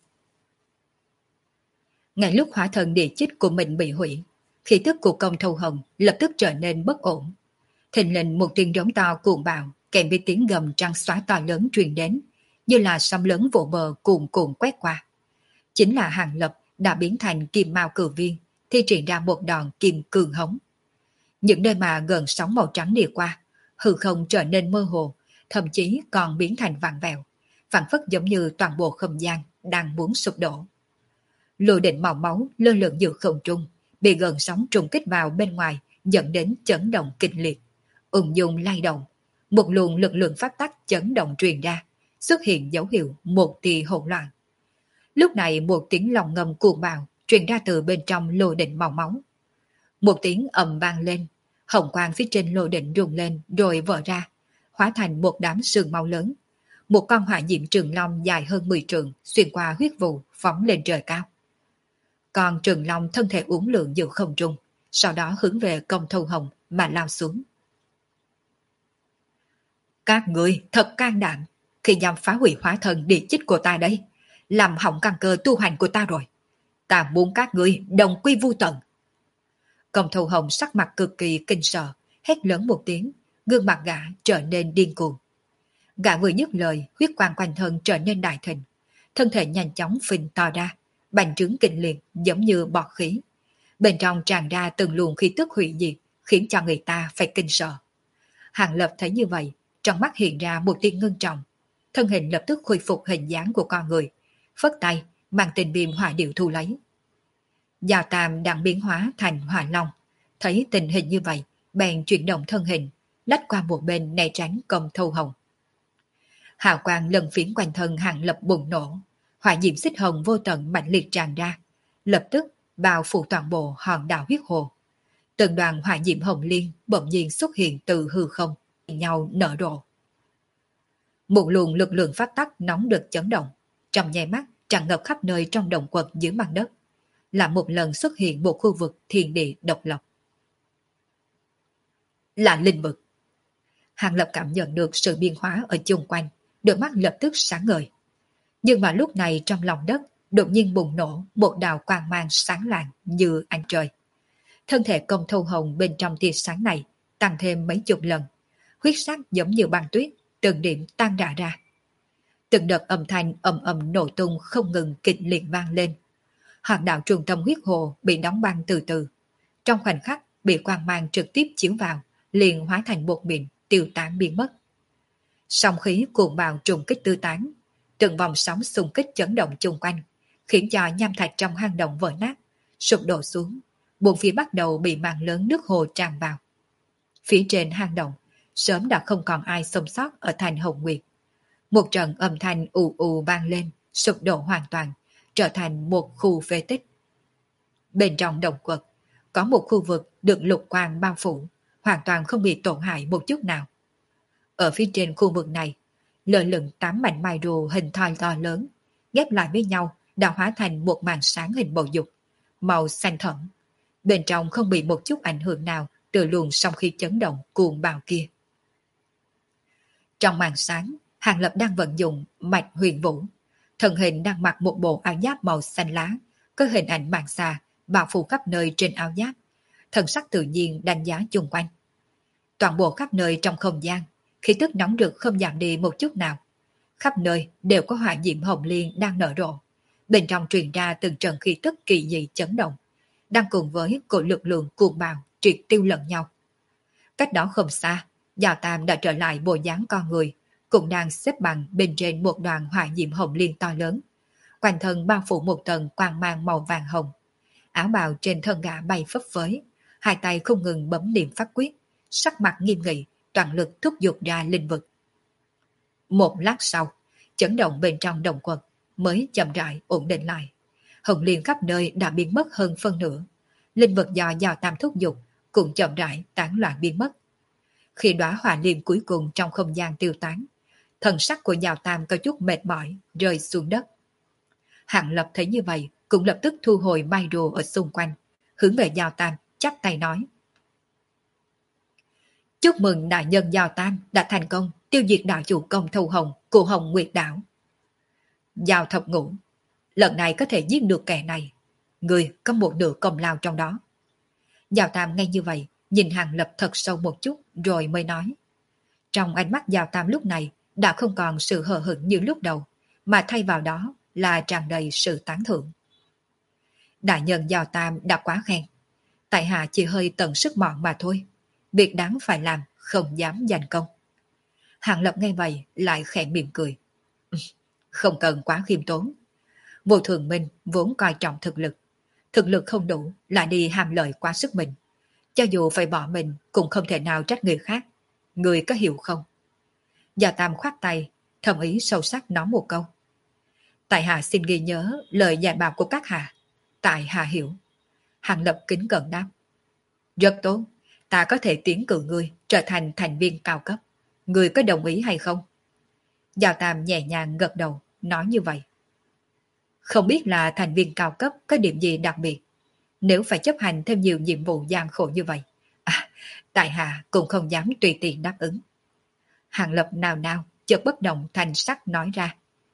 Ngay lúc hóa thân địa chích của mình bị hủy, khí tức của Công Thâu Hồng lập tức trở nên bất ổn. Thình lình một tiếng rống to cuồng bạo kèm với tiếng gầm trăng xóa to lớn truyền đến, như là sóng lớn vỗ bờ cuồn cuộn quét qua. Chính là Hàng Lập đã biến thành kim mao cử viên, thi triển ra một đòn kim cường hống. Những nơi mà gần sóng màu trắng đi qua, hư không trở nên mơ hồ, thậm chí còn biến thành vặn vẹo, phảng phất giống như toàn bộ không gian đang muốn sụp đổ. Lôi định màu máu lơ lửng giữa không trung, bị gần sóng trùng kích vào bên ngoài, dẫn đến chấn động kịch liệt. Ung dung lay động, một luồng lực lượng phát tắc chấn động truyền ra, xuất hiện dấu hiệu một tia hỗn loạn. Lúc này một tiếng lòng ngầm cuồng bạo truyền ra từ bên trong lôi định màu máu. Một tiếng ầm vang lên, hồng quang phía trên lôi định rung lên rồi vỡ ra, hóa thành một đám sương máu lớn. Một con hỏa diệm trường long dài hơn 10 trượng xuyên qua huyết vụ phóng lên trời cao. Còn trường long thân thể uốn lượn giữa không trung, sau đó hướng về Công Thâu Hồng mà lao xuống. Các người thật can đảm, khi dám phá hủy hóa thân địa chích của ta đây, làm hỏng căn cơ tu hành của ta rồi. Ta muốn các ngươi đồng quy vu tận. Công Thâu Hồng sắc mặt cực kỳ kinh sợ, hét lớn một tiếng, gương mặt gã trở nên điên cuồng. Gã vừa dứt lời, huyết quang quanh thân trở nên đại thịnh, thân thể nhanh chóng phình to ra, bành trướng kịch liệt giống như bọt khí. Bên trong tràn ra từng luồng khí tức hủy diệt, khiến cho người ta phải kinh sợ. Hàng Lập thấy như vậy, trong mắt hiện ra một tia ngưng trọng, thân hình lập tức khôi phục hình dáng của con người, phất tay mang tình viêm hỏa điệu thu lấy. Giao Tam đang biến hóa thành hỏa long, thấy tình hình như vậy, bèn chuyển động thân hình, lách qua một bên né tránh Công Thâu Hồng. Hào quang lần phiến quanh thân Hàng Lập bùng nổ, hỏa diệm xích hồng vô tận mạnh liệt tràn ra, lập tức bao phủ toàn bộ hòn đảo huyết hồ. Từng đoàn hỏa diệm hồng liên bỗng nhiên xuất hiện từ hư không, nhau nở rộ. Một luồng lực lượng phát tắc nóng được chấn động, trong nháy mắt tràn ngập khắp nơi trong động quật dưới mặt đất, là một lần xuất hiện một khu vực thiên địa độc lập. Là linh vực. Hàng Lập cảm nhận được sự biến hóa ở chung quanh, đôi mắt lập tức sáng ngời. Nhưng mà lúc này trong lòng đất đột nhiên bùng nổ một đạo quang mang sáng lạng như ánh trời. Thân thể Công Thâu Hồng bên trong tia sáng này tăng thêm mấy chục lần, huyết sắc giống như băng tuyết, từng điểm tan rã ra. Từng đợt âm thanh ầm ầm nổ tung không ngừng kịch liệt vang lên. Hòn đảo trung tâm huyết hồ bị đóng băng từ từ, trong khoảnh khắc bị quang mang trực tiếp chiếu vào, liền hóa thành bột mịn, tiêu tán biến mất. Sóng khí cuồng bạo trùng kích tứ tán, từng vòng sóng xung kích chấn động chung quanh, khiến cho nham thạch trong hang động vỡ nát, sụp đổ xuống, bốn phía bắt đầu bị màn lớn nước hồ tràn vào. Phía trên hang động, sớm đã không còn ai sống sót ở thành Hồng Nguyệt. Một trận âm thanh ù ù vang lên, sụp đổ hoàn toàn, trở thành một khu phế tích. Bên trong động quật, có một khu vực được lục quang bao phủ, hoàn toàn không bị tổn hại một chút nào. Ở phía trên khu vực này, lơ lửng 8 mảnh mai rùa hình thoi to lớn, ghép lại với nhau đã hóa thành một màn sáng hình bầu dục, màu xanh thẫm. Bên trong không bị một chút ảnh hưởng nào từ luồng sóng khí chấn động cuồng bạo kia. Trong màn sáng, Hàng Lập đang vận dụng mạch huyền vũ. Thân hình đang mặc một bộ áo giáp màu xanh lá, có hình ảnh màn xà bao phủ khắp nơi trên áo giáp. Thần sắc tự nhiên đánh giá chung quanh. Toàn bộ khắp nơi trong không gian, khí tức nóng rực không giảm đi một chút nào. Khắp nơi đều có hỏa diễm hồng liên đang nở rộ. Bên trong truyền ra từng trận khí tức kỳ dị chấn động, đang cùng với cỗ lực lượng cuồng bạo triệt tiêu lẫn nhau. Cách đó không xa, Giào Tam đã trở lại bộ dáng con người, cũng đang xếp bằng bên trên một đoàn hỏa diễm hồng liên to lớn. Quanh thân bao phủ một tầng quang mang màu vàng hồng. Áo bào trên thân gã bay phấp phới, hai tay không ngừng bấm niệm pháp quyết, sắc mặt nghiêm nghị, toàn lực thúc giục ra linh vực. Một lát sau, chấn động bên trong động quật mới chậm rãi ổn định lại. Hồng liên khắp nơi đã biến mất hơn phân nửa. Linh vực do Giào Tam thúc giục cũng chậm rãi tán loạn biến mất. Khi đóa hỏa liên cuối cùng trong không gian tiêu tán, thần sắc của Giào Tam có chút mệt mỏi, rơi xuống đất. Hàng Lập thấy như vậy, cũng lập tức thu hồi mai rùa ở xung quanh, hướng về Giào Tam, chắp tay nói. Chúc mừng đại nhân Giào Tam đã thành công tiêu diệt đạo chủ công Thâu Hồng của Hồng Nguyệt Đảo. Giào Thập Ngũ, lần này có thể giết được kẻ này, người có một nửa công lao trong đó. Giào Tam nghe như vậy, nhìn Hàng Lập thật sâu một chút rồi mới nói. Trong ánh mắt Giào Tam lúc này đã không còn sự hờ hững như lúc đầu, mà thay vào đó là tràn đầy sự tán thưởng. Đại nhân Giào Tam đã quá khen, tại hạ chỉ hơi tận sức mọn mà thôi, việc đáng phải làm không dám giành công. Hàng Lập nghe vậy lại khẽ mỉm cười. Không cần quá khiêm tốn. Vô Thường Minh vốn coi trọng thực lực không đủ lại đi ham lợi quá sức mình. Cho dù phải bỏ mình cũng không thể nào trách người khác. Người có hiểu không? Già Tam khoát tay, thầm ý sâu sắc nói một câu. Tại hạ xin ghi nhớ lời dạy bảo của các hạ. Tại hạ hiểu. Hàng Lập kính cẩn đáp. Rất tốt, ta có thể tiến cử ngươi trở thành thành viên cao cấp. Ngươi có đồng ý hay không? Giào Tam nhẹ nhàng gật đầu, nói như vậy. Không biết là thành viên cao cấp có điểm gì đặc biệt. Nếu phải chấp hành thêm nhiều nhiệm vụ gian khổ như vậy, tại hạ cũng không dám tùy tiện đáp ứng. Hàng Lập nào nào chợt bất động thành sắc nói ra.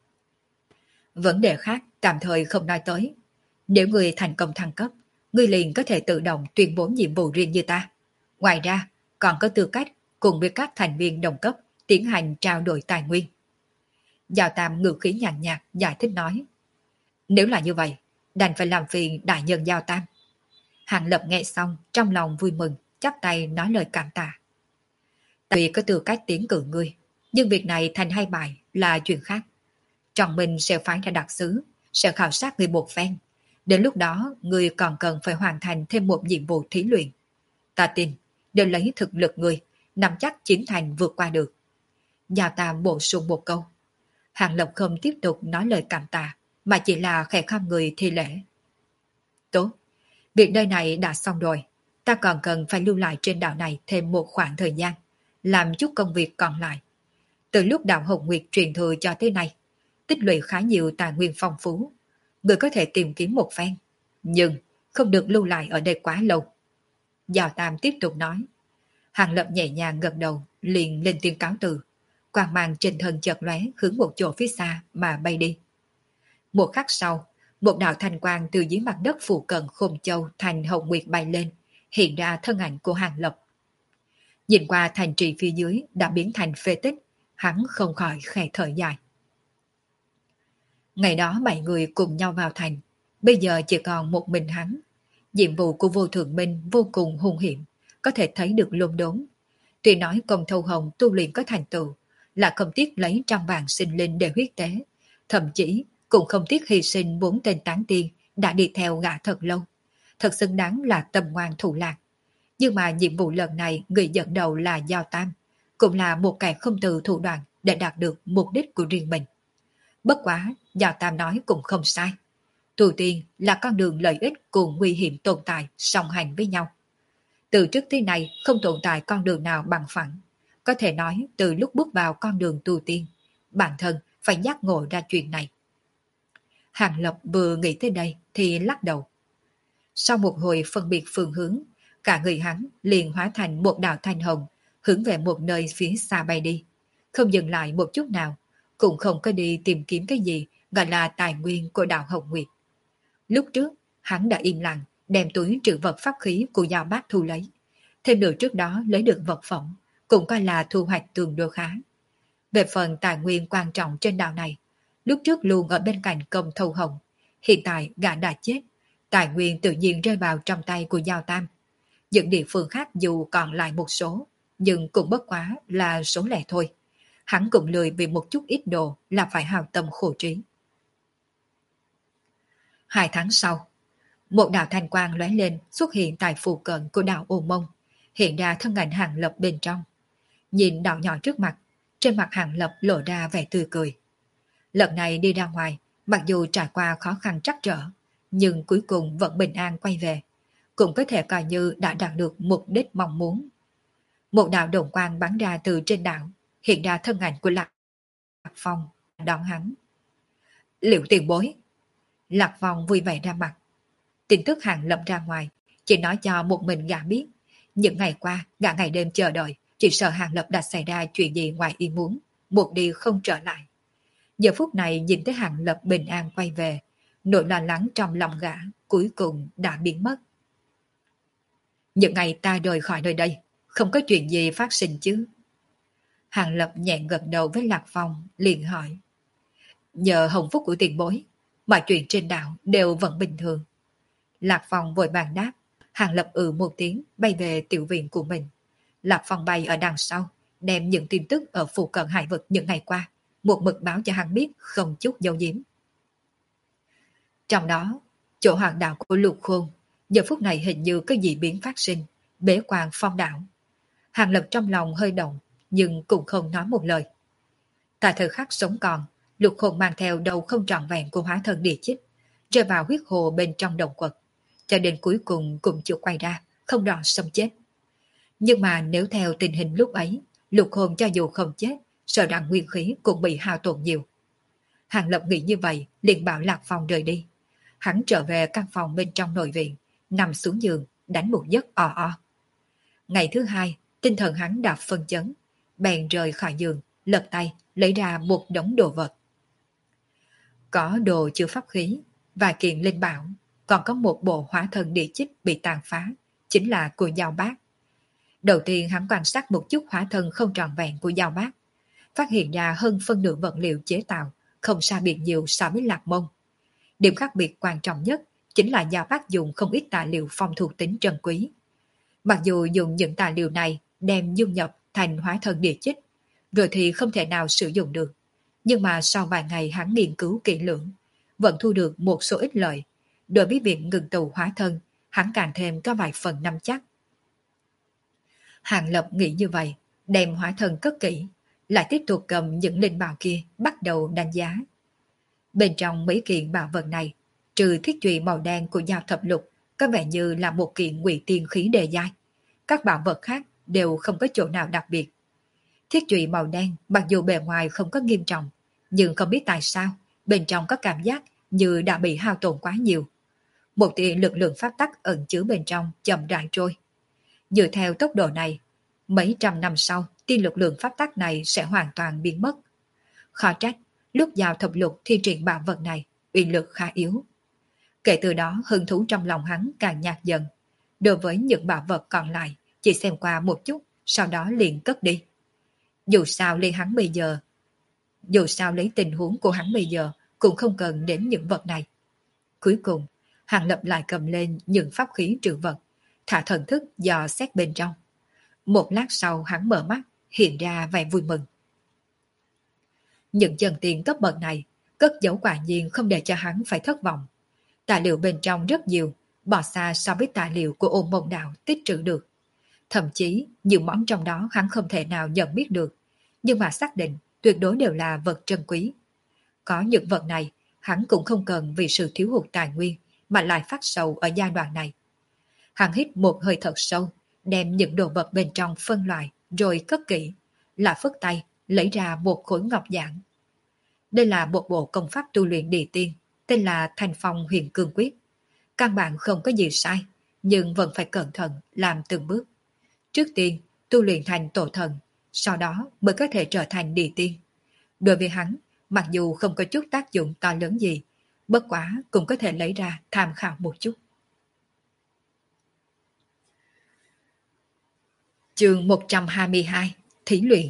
Vấn đề khác tạm thời không nói tới. Nếu người thành công thăng cấp, người liền có thể tự động tuyên bố nhiệm vụ riêng như ta. Ngoài ra, còn có tư cách cùng với các thành viên đồng cấp tiến hành trao đổi tài nguyên. Giào Tam ngữ khí nhàn nhạt giải thích nói. Nếu là như vậy, đành phải làm phiền đại nhân Giào Tam. Hàng Lập nghe xong trong lòng vui mừng, chắp tay nói lời cảm tạ. Tuy có tư cách tiến cử ngươi, nhưng việc này thành hay bại là chuyện khác. Trọng mình sẽ phái ra đặc sứ, sẽ khảo sát người một phen. Đến lúc đó, ngươi còn cần phải hoàn thành thêm một nhiệm vụ thí luyện. Ta tin, đều lấy thực lực ngươi, nắm chắc chiến thành vượt qua được. Giào Tam bổ sung một câu. Hàng Lập không tiếp tục nói lời cảm tạ, mà chỉ là khẽ khom người thi lễ. Tốt, việc nơi này đã xong rồi. Ta còn cần phải lưu lại trên đảo này thêm một khoảng thời gian, làm chút công việc còn lại. Từ lúc đạo Hồng Nguyệt truyền thừa cho tới nay, tích lũy khá nhiều tài nguyên phong phú. Người có thể tìm kiếm một phen, nhưng không được lưu lại ở đây quá lâu. Giào Tam tiếp tục nói. Hàng Lập nhẹ nhàng gật đầu, liền lên tiếng cáo từ. Quang mang trên thân chợt lóe hướng một chỗ phía xa mà bay đi. Một khắc sau, một đạo thanh quang từ dưới mặt đất phụ cận Khôn Châu thành Hồng Nguyệt bay lên, hiện ra thân ảnh của Hàng Lập. Nhìn qua thành trì phía dưới đã biến thành phế tích, hắn không khỏi khẽ thở dài. Ngày đó 7 người cùng nhau vào thành, bây giờ chỉ còn một mình hắn. Nhiệm vụ của Vô Thượng Minh vô cùng hung hiểm, có thể thấy được lồn đốn. Tuy nói công Thâu Hồng tu luyện có thành tựu, là không tiếc lấy trăm vàng sinh linh để huyết tế, thậm chí cũng không tiếc hy sinh 4 tên tán tiên đã đi theo gã thật lâu. thật xứng đáng là tâm ngoan thủ lạc. Nhưng mà nhiệm vụ lần này người dẫn đầu là Giao Tam, cũng là một kẻ không từ thủ đoạn để đạt được mục đích của riêng mình. Bất quá, Giao Tam nói cũng không sai. Tu tiên là con đường lợi ích cùng nguy hiểm tồn tại song hành với nhau. Từ trước tới nay không tồn tại con đường nào bằng phẳng. Có thể nói từ lúc bước vào con đường tu tiên, bản thân phải giác ngộ ra chuyện này. Hàng Lập vừa nghĩ tới đây thì lắc đầu. Sau một hồi phân biệt phương hướng, cả người hắn liền hóa thành một đạo thanh hồng, hướng về một nơi phía xa bay đi. Không dừng lại một chút nào, cũng không có đi tìm kiếm cái gì gọi là tài nguyên của đạo Hồng Nguyệt. Lúc trước, hắn đã im lặng đem túi trữ vật pháp khí của Giao Bác thu lấy. Thêm nữa trước đó lấy được vật phẩm, cũng coi là thu hoạch tương đối khá. Về phần tài nguyên quan trọng trên đảo này, lúc trước luôn ở bên cạnh Công Thâu Hồng, hiện tại gã đã chết, tài nguyên tự nhiên rơi vào trong tay của Giao Tam. Những địa phương khác dù còn lại một số, nhưng cũng bất quá là số lẻ thôi. Hắn cũng lười vì một chút ít đồ là phải hao tâm khổ trí. 2 tháng sau, một đạo thanh quang lóe lên xuất hiện tại phụ cận của đảo Ô Mông, hiện ra thân ảnh Hàng Lập bên trong. Nhìn đạo nhỏ trước mặt, trên mặt Hàng Lập lộ ra vẻ tươi cười. Lần này đi ra ngoài, mặc dù trải qua khó khăn trắc trở, nhưng cuối cùng vẫn bình an quay về, cũng có thể coi như đã đạt được mục đích mong muốn. Một đạo đồn quang bắn ra từ trên đảo, hiện ra thân ảnh của Lạc Phong, đón hắn. Liệu tiền bối? Lạc Phong vui vẻ ra mặt. Tin tức Hàng Lập ra ngoài, chỉ nói cho một mình gã biết. Những ngày qua, gã ngày đêm chờ đợi, chỉ sợ Hàng Lập đã xảy ra chuyện gì ngoài ý muốn, một đi không trở lại. Giờ phút này nhìn thấy Hàng Lập bình an quay về, nỗi lo lắng trong lòng gã cuối cùng đã biến mất. Những ngày ta rời khỏi nơi đây, không có chuyện gì phát sinh chứ? Hàng Lập nhẹ gật đầu với Lạc Phong, liền hỏi. Nhờ hồng phúc của tiền bối, mọi chuyện trên đảo đều vẫn bình thường. Lạc Phong vội vàng đáp, Hàng Lập một tiếng bay về tiểu viện của mình. Lạc Phong bay ở đằng sau, đem những tin tức ở phụ cận hải vực những ngày qua, một mực báo cho hắn biết không chút giấu giếm. Trong đó, chỗ hoàng đạo của Lục Khôn, giờ phút này hình như có gì biến phát sinh, bế quan phong đảo. Hàng Lập trong lòng hơi động, nhưng cũng không nói một lời. Tại thời khắc sống còn, Lục Khôn mang theo đầu không trọn vẹn của hóa thân địa chích, rơi vào huyết hồ bên trong động quật, cho đến cuối cùng cũng chịu quay ra, không đòn sống chết. Nhưng mà nếu theo tình hình lúc ấy, Lục Khôn cho dù không chết, sợ rằng nguyên khí cũng bị hao tổn nhiều. Hàng Lập nghĩ như vậy, liền bảo Lạc Phong rời đi. Hắn trở về căn phòng bên trong nội viện, nằm xuống giường, đánh một giấc o o. Ngày thứ hai, tinh thần hắn đã phân chấn, bèn rời khỏi giường, lật tay, lấy ra một đống đồ vật. Có đồ chứa pháp khí, vài kiện linh bảo, còn có một bộ hóa thân địa chích bị tàn phá, chính là của Giao Bác. Đầu tiên hắn quan sát một chút hóa thân không trọn vẹn của Giao Bác, phát hiện ra hơn phân nửa vật liệu chế tạo, không xa biệt nhiều so với Lạc Mông. Điểm khác biệt quan trọng nhất chính là Giao Bác dùng không ít tài liệu phong thù tính trân quý. Mặc dù dùng những tài liệu này đem dung nhập thành hóa thân địa chích, rồi thì không thể nào sử dụng được. Nhưng mà sau vài ngày hắn nghiên cứu kỹ lưỡng, vẫn thu được một số ít lợi. Đối với việc ngừng tụ hóa thân, hắn càng thêm có vài phần nắm chắc. Hàng Lập nghĩ như vậy, đem hóa thân cất kỹ, lại tiếp tục cầm những linh bảo kia bắt đầu đánh giá. Bên trong mấy kiện bảo vật này, trừ thiết chùy màu đen của Giao Thập Lục, có vẻ như là một kiện ngụy tiên khí đề giai. Các bảo vật khác đều không có chỗ nào đặc biệt. Thiết chùy màu đen mặc dù bề ngoài không có nghiêm trọng, nhưng không biết tại sao bên trong có cảm giác như đã bị hao tổn quá nhiều. Một tia lực lượng pháp tắc ẩn chứa bên trong chậm rãi trôi. Dựa theo tốc độ này, mấy trăm năm sau tia lực lượng pháp tắc này sẽ hoàn toàn biến mất. Khó trách lúc Giao Thập Lục thi triển bảo vật này, uy lực khá yếu. Kể từ đó hứng thú trong lòng hắn càng nhạt dần. Đối với những bảo vật còn lại, chỉ xem qua một chút, sau đó liền cất đi. Dù sao lấy tình huống của hắn bây giờ, cũng không cần đến những vật này. Cuối cùng, Hàng Lập lại cầm lên những pháp khí trữ vật, thả thần thức dò xét bên trong. Một lát sau hắn mở mắt, hiện ra vẻ vui mừng. Những chân tiền cấp bậc này, cất giấu quả nhiên không để cho hắn phải thất vọng. Tài liệu bên trong rất nhiều, bỏ xa so với tài liệu của ôn môn đạo tích trữ được. Thậm chí, nhiều món trong đó hắn không thể nào nhận biết được, nhưng mà xác định tuyệt đối đều là vật trân quý. Có những vật này, hắn cũng không cần vì sự thiếu hụt tài nguyên mà lại phát sầu ở giai đoạn này. Hắn hít một hơi thật sâu, đem những đồ vật bên trong phân loại rồi cất kỹ, là phất tay lấy ra một khối ngọc giản. Đây là một bộ công pháp tu luyện địa tiên, tên là Thành Phong Huyền Cương Quyết. Căn bản không có gì sai, nhưng vẫn phải cẩn thận làm từng bước. Trước tiên, tu luyện thành tổ thần, sau đó mới có thể trở thành địa tiên. Đối với hắn, mặc dù không có chút tác dụng to lớn gì, bất quá cũng có thể lấy ra tham khảo một chút. Chương 122: Thí luyện.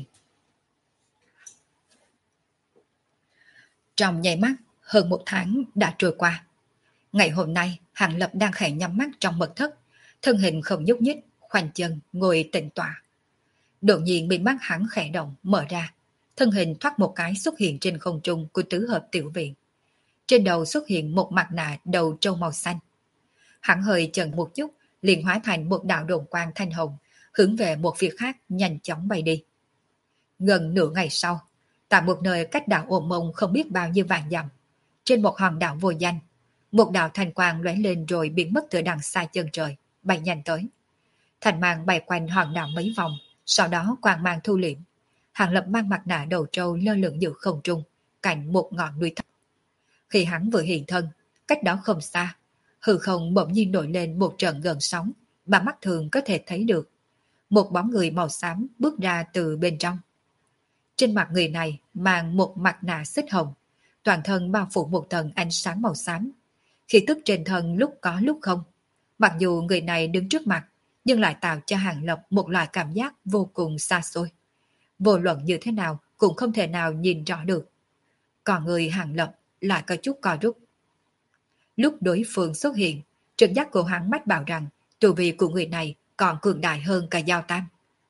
Trong nháy mắt, hơn một tháng đã trôi qua. Ngày hôm nay, Hàng Lập đang khẽ nhắm mắt trong mật thất, thân hình không nhúc nhích, khoanh chân ngồi tĩnh tọa. Đột nhiên mi mắt hắn khẽ động mở ra, thân hình thoát một cái xuất hiện trên không trung của tứ hợp tiểu viện. Trên đầu xuất hiện một mặt nạ đầu trâu màu xanh. Hắn hơi chần một chút, liền hóa thành một đạo đồn quang thanh hồng, hướng về một phía khác nhanh chóng bay đi. Gần nửa ngày sau, tại một nơi cách đảo Ôn Mông không biết bao nhiêu vạn dặm, trên một hòn đảo vô danh, một đạo thanh quang lóe lên rồi biến mất từ đằng xa chân trời, bay nhanh tới. Thành mang bay quanh hòn đảo mấy vòng, sau đó quang mang thu liễm. Hàng Lập mang mặt nạ đầu trâu lơ lửng giữa không trung, cạnh một ngọn núi thấp. Khi hắn vừa hiện thân, cách đó không xa, hư không bỗng nhiên nổi lên một trận gợn sóng, mà mắt thường có thể thấy được. Một bóng người màu xám bước ra từ bên trong. Trên mặt người này mang một mặt nạ xích hồng, toàn thân bao phủ một tầng ánh sáng màu xám. Khí tức trên thân lúc có lúc không. Mặc dù người này đứng trước mặt, nhưng lại tạo cho Hàng Lập một loại cảm giác vô cùng xa xôi. Vô luận như thế nào cũng không thể nào nhìn rõ được. Còn người Hàng Lập lại có chút co rút. Lúc đối phương xuất hiện, trực giác của hắn mách bảo rằng tu vi của người này còn cường đại hơn cả Giao Tam.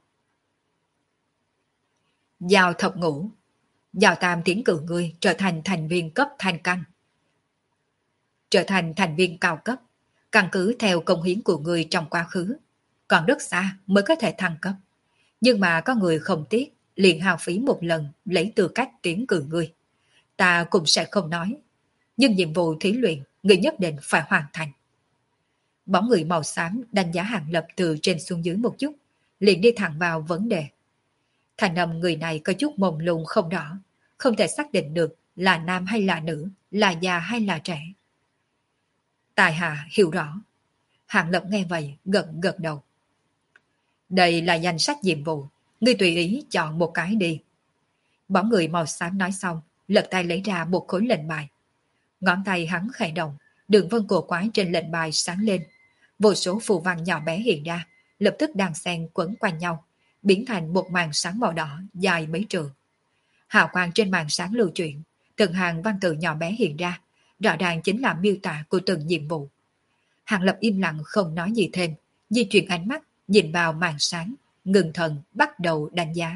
Giao thập ngũ. Giao Tam tiến cử người trở thành thành viên cấp thanh căn. Trở thành thành viên cao cấp, căn cứ theo công hiến của người trong quá khứ, còn rất xa mới có thể thăng cấp. Nhưng mà có người không tiếc, liền hao phí một lần lấy tư cách tiến cử người. Ta cũng sẽ không nói, nhưng nhiệm vụ thí luyện người nhất định phải hoàn thành. Bóng người màu xám đánh giá Hàng Lập từ trên xuống dưới một chút, liền đi thẳng vào vấn đề. Thành âm người này có chút mông lung không rõ, không thể xác định được là nam hay là nữ, là già hay là trẻ. Tài hạ hiểu rõ. Hàng Lập nghe vậy gật gật đầu. Đây là danh sách nhiệm vụ, ngươi tùy ý chọn một cái đi. Bóng người màu xám nói xong, lật tay lấy ra một khối lệnh bài. Ngón tay hắn khẽ động, đường vân cổ quái trên lệnh bài sáng lên. Vô số phù văn nhỏ bé hiện ra, lập tức đan xen quấn quanh nhau, biến thành một màn sáng màu đỏ dài mấy trượng. Hào quang trên màn sáng lưu chuyển, từng hàng văn tự nhỏ bé hiện ra, rõ ràng chính là miêu tả của từng nhiệm vụ. Hàng Lập im lặng không nói gì thêm, di chuyển ánh mắt, nhìn vào màn sáng, ngừng thần bắt đầu đánh giá.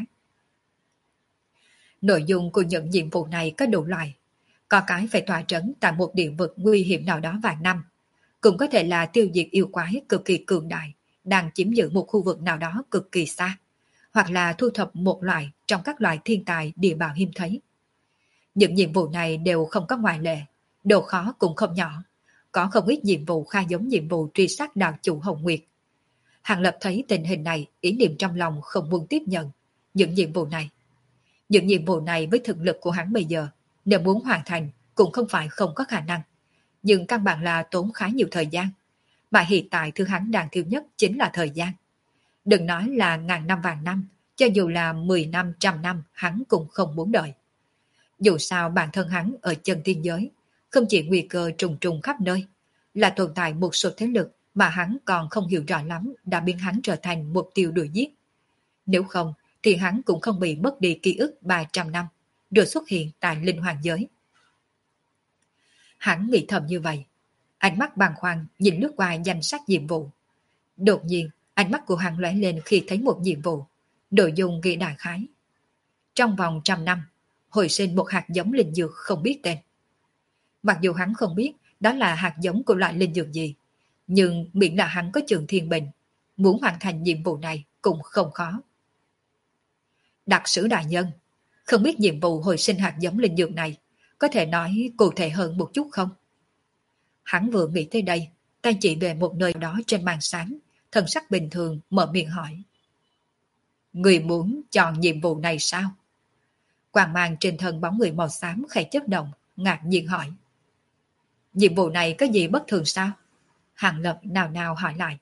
Nội dung của những nhiệm vụ này có đủ loại. Có cái phải tỏa trấn tại một địa vực nguy hiểm nào đó vài năm. Cũng có thể là tiêu diệt yêu quái cực kỳ cường đại, đang chiếm giữ một khu vực nào đó cực kỳ xa. Hoặc là thu thập một loại trong các loại thiên tài địa bào hiếm thấy. Những nhiệm vụ này đều không có ngoại lệ, độ khó cũng không nhỏ. Có không ít nhiệm vụ khá giống nhiệm vụ truy sát đạo chủ Hồng Nguyệt. Hàng Lập thấy tình hình này, ý niệm trong lòng không muốn tiếp nhận những nhiệm vụ này. Những nhiệm vụ này với thực lực của hắn bây giờ, nếu muốn hoàn thành cũng không phải không có khả năng. Nhưng căn bản là tốn khá nhiều thời gian. Mà hiện tại thứ hắn đang thiếu nhất chính là thời gian. Đừng nói là ngàn năm vạn năm, cho dù là 10 năm, trăm năm hắn cũng không muốn đợi. Dù sao bản thân hắn ở chân tiên giới, không chỉ nguy cơ trùng trùng khắp nơi, là tồn tại một số thế lực mà hắn còn không hiểu rõ lắm đã biến hắn trở thành mục tiêu đuổi giết. Nếu không, thì hắn cũng không bị mất đi ký ức 300 năm, rồi xuất hiện tại linh hoàng giới. Hắn nghĩ thầm như vậy. Ánh mắt bàng hoàng nhìn lướt qua danh sách nhiệm vụ. Đột nhiên, ánh mắt của hắn lóe lên khi thấy một nhiệm vụ. Nội dung ghi đại khái. Trong vòng 100 năm, hồi sinh một hạt giống linh dược không biết tên. Mặc dù hắn không biết đó là hạt giống của loại linh dược gì, Nhưng miễn là hắn có Trường Thiên Bình, muốn hoàn thành nhiệm vụ này cũng không khó. Đặc sử đại nhân, không biết nhiệm vụ hồi sinh hạt giống linh dược này có thể nói cụ thể hơn một chút không? Hắn vừa nghĩ tới đây, tay chỉ về một nơi đó trên màn sáng, thần sắc bình thường mở miệng hỏi. Người muốn chọn nhiệm vụ này sao? Quang mang trên thân bóng người màu xám khẽ chớp động, ngạc nhiên hỏi. Nhiệm vụ này có gì bất thường sao? Hàng Lập nào nào hỏi lại.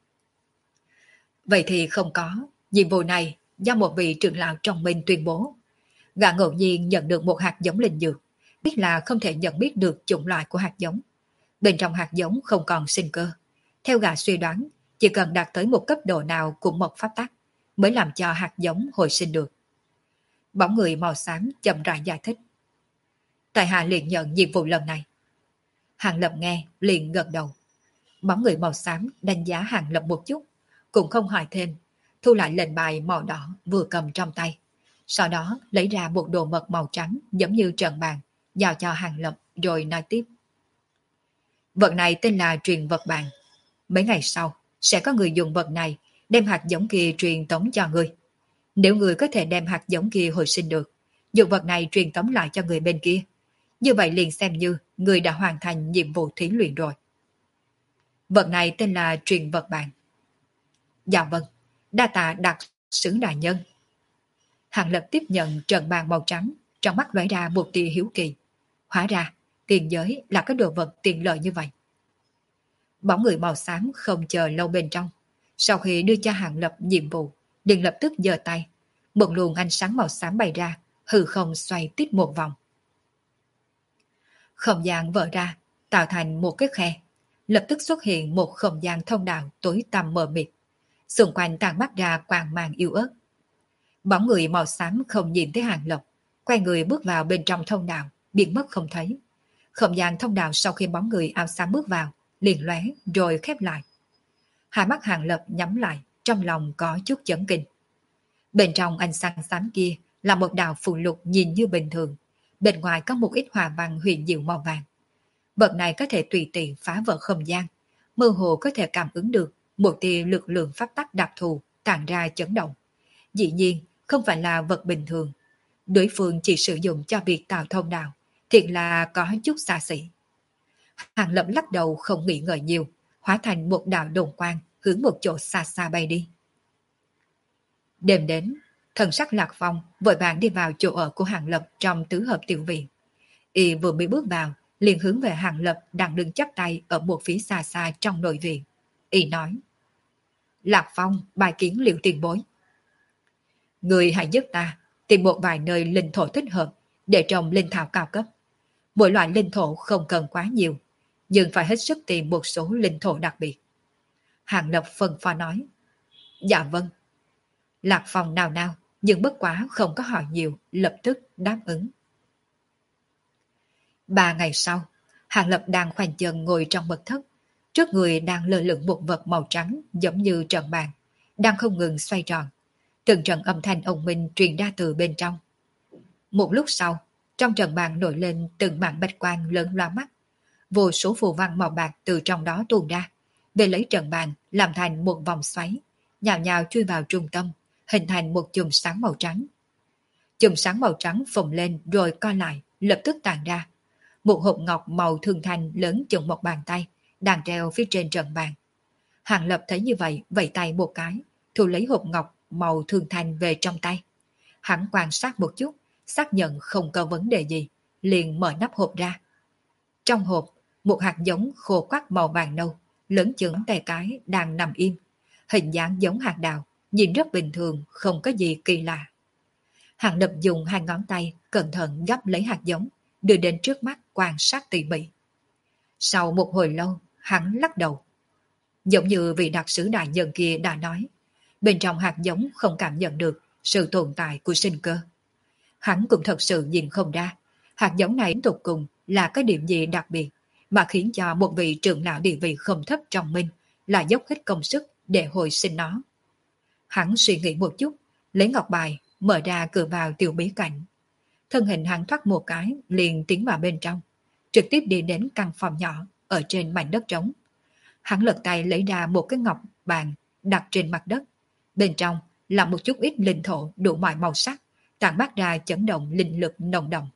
Vậy thì không có, nhiệm vụ này do một vị trưởng lão trong mình tuyên bố. Gã ngẫu nhiên nhận được một hạt giống linh dược, biết là không thể nhận biết được chủng loại của hạt giống. Bên trong hạt giống không còn sinh cơ. Theo gã suy đoán, chỉ cần đạt tới một cấp độ nào của một pháp tắc mới làm cho hạt giống hồi sinh được. Bóng người màu xám chậm rãi giải thích. Tại hạ liền nhận nhiệm vụ lần này. Hàng Lập nghe liền gật đầu. Bóng người màu xám đánh giá Hàng Lập một chút, cũng không hỏi thêm, thu lại lệnh bài màu đỏ vừa cầm trong tay. Sau đó lấy ra một đồ vật màu trắng giống như trận bàn, giao cho Hàng Lập rồi nói tiếp. Vật này tên là truyền vật bàn. Mấy ngày sau, sẽ có người dùng vật này đem hạt giống kia truyền tống cho người. Nếu người có thể đem hạt giống kia hồi sinh được, dùng vật này truyền tống lại cho người bên kia. Như vậy liền xem như người đã hoàn thành nhiệm vụ thí luyện rồi. Vật này tên là truyền vật bàn. Dạ vâng, đa tạ đặc sứ đại nhân. Hàng Lập tiếp nhận trận bàn màu trắng, trong mắt lóe ra một tia hiếu kỳ. Hóa ra, tiền giới là cái đồ vật tiện lợi như vậy. Bóng người màu xám không chờ lâu bên trong. Sau khi đưa cho Hàng Lập nhiệm vụ, liền lập tức giơ tay. Một luồng ánh sáng màu xám bay ra, hư không xoay tít một vòng. Không gian vỡ ra, tạo thành một cái khe. Lập tức xuất hiện một không gian thông đạo tối tăm mờ mịt. Xung quanh tàn mắt ra quang mang yếu ớt. Bóng người màu xám không nhìn thấy Hàng Lập, quay người bước vào bên trong thông đạo, biến mất không thấy. Không gian thông đạo sau khi bóng người áo xám bước vào, liền lóe rồi khép lại. Hai mắt Hàng Lập nhắm lại, trong lòng có chút chấn kinh. Bên trong ánh sáng xám kia là một đạo phù lục nhìn như bình thường, bên ngoài có một ít hòa văn huyền diệu màu vàng. Vật này có thể tùy tiện phá vỡ không gian, mơ hồ có thể cảm ứng được một tia lực lượng pháp tắc đặc thù tản ra chấn động. Dĩ nhiên, không phải là vật bình thường. Đối phương chỉ sử dụng cho việc tạo thông đạo, thiệt là có chút xa xỉ. Hàng Lập lắc đầu không nghĩ ngợi nhiều, hóa thành một đạo đồn quang hướng một chỗ xa xa bay đi. Đêm đến, thần sắc Lạc Phong vội vàng đi vào chỗ ở của Hàng Lập trong tứ hợp tiểu viện. Y vừa mới bước vào, liền hướng về Hàng Lập đang đứng chắp tay ở một phía xa xa trong nội viện. Y nói: Lạc Phong bài kiến Liệu tiền bối. Người hãy giúp ta tìm một vài nơi linh thổ thích hợp để trồng linh thảo cao cấp. Mỗi loại linh thổ không cần quá nhiều, nhưng phải hết sức tìm một số linh thổ đặc biệt. Hàng Lập phân phó nói: Dạ vâng. Lạc Phong nào nào, nhưng bất quá không có hỏi nhiều, lập tức đáp ứng. 3 ngày sau, Hàng Lập đang khoanh chân ngồi trong mật thất, trước người đang lơ lửng một vật màu trắng giống như trận bàn, đang không ngừng xoay tròn. Từng trận âm thanh ông minh truyền ra từ bên trong. Một lúc sau, trong trận bàn nổi lên từng mảng bạch quang lớn loa mắt, vô số phù văn màu bạc từ trong đó tuôn ra, về lấy trận bàn làm thành một vòng xoáy, nhào nhào chui vào trung tâm, hình thành một chùm sáng màu trắng. Chùm sáng màu trắng phồng lên rồi co lại, lập tức tàn ra. Một hộp ngọc màu thường thanh lớn chừng một bàn tay, đang treo phía trên trận bàn. Hàng Lập thấy như vậy, vẫy tay một cái, thu lấy hộp ngọc màu thường thanh về trong tay. Hắn quan sát một chút, xác nhận không có vấn đề gì, liền mở nắp hộp ra. Trong hộp, một hạt giống khô quắc màu vàng nâu, lớn chừng tay cái đang nằm im. Hình dáng giống hạt đào, nhìn rất bình thường, không có gì kỳ lạ. Hàng Lập dùng 2 ngón tay cẩn thận gấp lấy hạt giống, đưa đến trước mắt quan sát tỉ mỉ. Sau một hồi lâu, hắn lắc đầu. Giống như vị đặc sứ đại nhân kia đã nói, bên trong hạt giống không cảm nhận được sự tồn tại của sinh cơ. Hắn cũng thật sự nhìn không ra, hạt giống này tột cùng là cái điểm gì đặc biệt mà khiến cho một vị trưởng lão địa vị không thấp trong minh là dốc hết công sức để hồi sinh nó. Hắn suy nghĩ một chút, lấy ngọc bài, mở ra cửa vào tiểu bí cảnh. Thân hình hắn thoát một cái, liền tiến vào bên trong, trực tiếp đi đến căn phòng nhỏ ở trên mảnh đất trống. Hắn lật tay lấy ra một cái ngọc bàn đặt trên mặt đất. Bên trong là một chút ít linh thổ đủ mọi màu sắc, tản mát ra chấn động linh lực nồng đậm.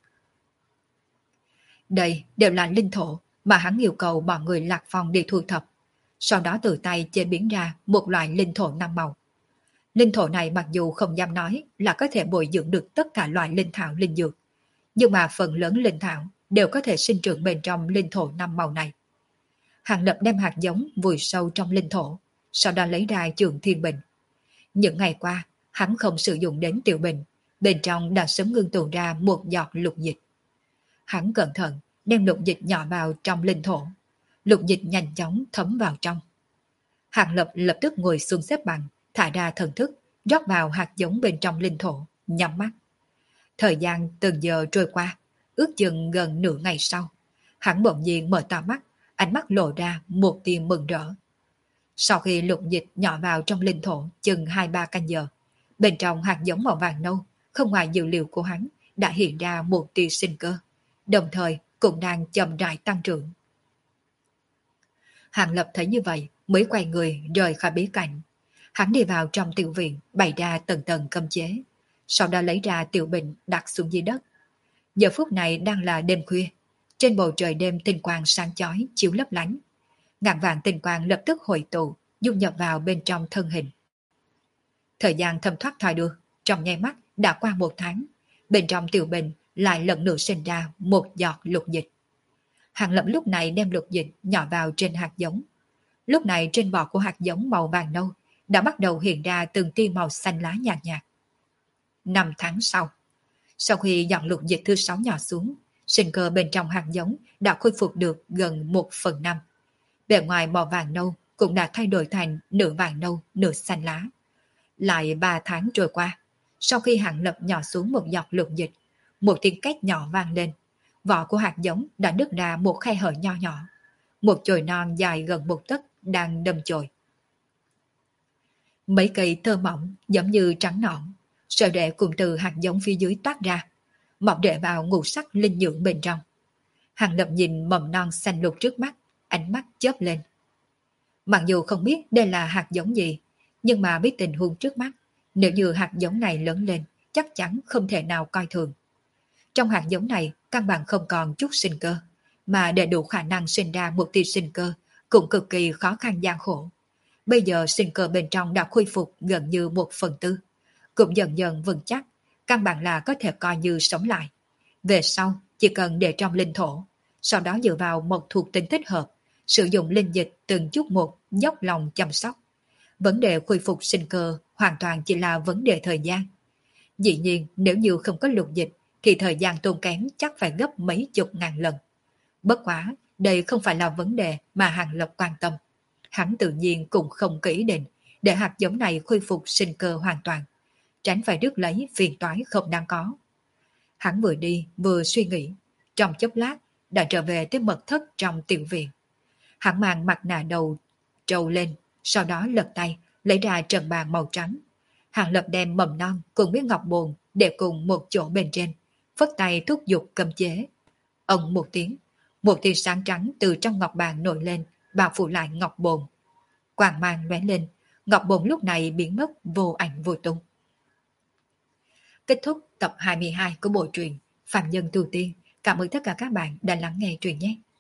Đây đều là linh thổ mà hắn yêu cầu mọi người Lạc Phong đi thu thập, sau đó từ tay chế biến ra một loại linh thổ năm màu. Linh thổ này mặc dù không dám nói là có thể bồi dưỡng được tất cả loại linh thảo linh dược, nhưng mà phần lớn linh thảo đều có thể sinh trưởng bên trong linh thổ năm màu này. Hàng Lập đem hạt giống vùi sâu trong linh thổ, sau đó lấy ra trường thiên bình. Những ngày qua, hắn không sử dụng đến tiểu bình, bên trong đã sớm ngưng tụ ra một giọt lục dịch. Hắn cẩn thận đem lục dịch nhỏ vào trong linh thổ, lục dịch nhanh chóng thấm vào trong. Hàng Lập lập tức ngồi xuống xếp bằng, thả ra thần thức, rót vào hạt giống bên trong linh thổ, nhắm mắt. Thời gian từng giờ trôi qua, ước chừng gần nửa ngày sau, hắn bỗng nhiên mở to mắt, ánh mắt lộ ra một tia mừng rỡ. Sau khi lục dịch nhỏ vào trong linh thổ chừng 2-3 canh giờ, bên trong hạt giống màu vàng nâu, không ngoài dự liệu của hắn, đã hiện ra một tia sinh cơ, đồng thời cũng đang chậm rãi tăng trưởng. Hàng Lập thấy như vậy mới quay người rời khỏi bí cảnh. Hắn đi vào trong tiểu viện, bày ra tầng tầng cấm chế, sau đó lấy ra tiểu bình đặt xuống dưới đất. Giờ phút này đang là đêm khuya, trên bầu trời đêm tinh quang sáng chói chiếu lấp lánh. Ngàn vạn tinh quang lập tức hội tụ, dung nhập vào bên trong thân hình. Thời gian thấm thoát thoi đưa, trong nháy mắt đã qua 1 tháng, bên trong tiểu bình lại lần nữa sinh ra một giọt lục dịch. Hàng Lập lúc này đem lục dịch nhỏ vào trên hạt giống. Lúc này trên vỏ của hạt giống màu vàng nâu đã bắt đầu hiện ra từng tia màu xanh lá nhạt nhạt. 5 tháng sau khi giọt lục dịch thứ 6 nhỏ xuống, sinh cơ bên trong hạt giống đã khôi phục được gần 1/5. Bề ngoài màu vàng nâu cũng đã thay đổi thành nửa vàng nâu, nửa xanh lá. Lại 3 tháng trôi qua, sau khi Hàng Lập nhỏ xuống một giọt lục dịch, một tiếng két nhỏ vang lên. Vỏ của hạt giống đã nứt ra một khe hở nho nhỏ. Một chồi non dài gần 1 tấc đang đâm chồi. Mấy cây thơ mỏng giống như trắng nõn, sợi rễ cùng từ hạt giống phía dưới toát ra, mọc rễ vào ngũ sắc linh nhưỡng bên trong. Hàng Lập nhìn mầm non xanh lục trước mắt, ánh mắt chớp lên. Mặc dù không biết đây là hạt giống gì, nhưng mà biết tình huống trước mắt, nếu như hạt giống này lớn lên, chắc chắn không thể nào coi thường. Trong hạt giống này, căn bản không còn chút sinh cơ, mà để đủ khả năng sinh ra một tia sinh cơ, cũng cực kỳ khó khăn gian khổ. Bây giờ sinh cơ bên trong đã khôi phục gần như 1/4, cũng dần dần vững chắc, căn bản là có thể coi như sống lại. Về sau, chỉ cần để trong linh thổ, sau đó dựa vào một thuộc tính thích hợp, sử dụng linh dịch từng chút một dốc lòng chăm sóc. Vấn đề khôi phục sinh cơ hoàn toàn chỉ là vấn đề thời gian. Dĩ nhiên, nếu như không có lục dịch, thì thời gian tốn kém chắc phải gấp mấy chục ngàn lần. Bất quá, đây không phải là vấn đề mà Hàng Lập quan tâm. Hắn tự nhiên cũng không có ý định để hạt giống này khôi phục sinh cơ hoàn toàn, tránh phải rước lấy phiền toái không đáng có. Hắn vừa đi vừa suy nghĩ, trong chốc lát đã trở về tới mật thất trong tiểu viện. Hắn mang mặt nạ đầu trầu lên, sau đó lật tay lấy ra trần bàn màu trắng. Hàng Lập đem mầm non cùng với ngọc bồn để cùng một chỗ bên trên, phất tay thúc giục cấm chế. Ông một tia sáng trắng từ trong ngọc bàn nổi lên, bao phủ lại ngọc bồn. Quang mang lóe lên, ngọc bồn lúc này biến mất vô ảnh vô tung. Kết thúc tập 22 của bộ truyện Phàm Nhân Tu Tiên. Cảm ơn tất cả các bạn đã lắng nghe truyện nhé.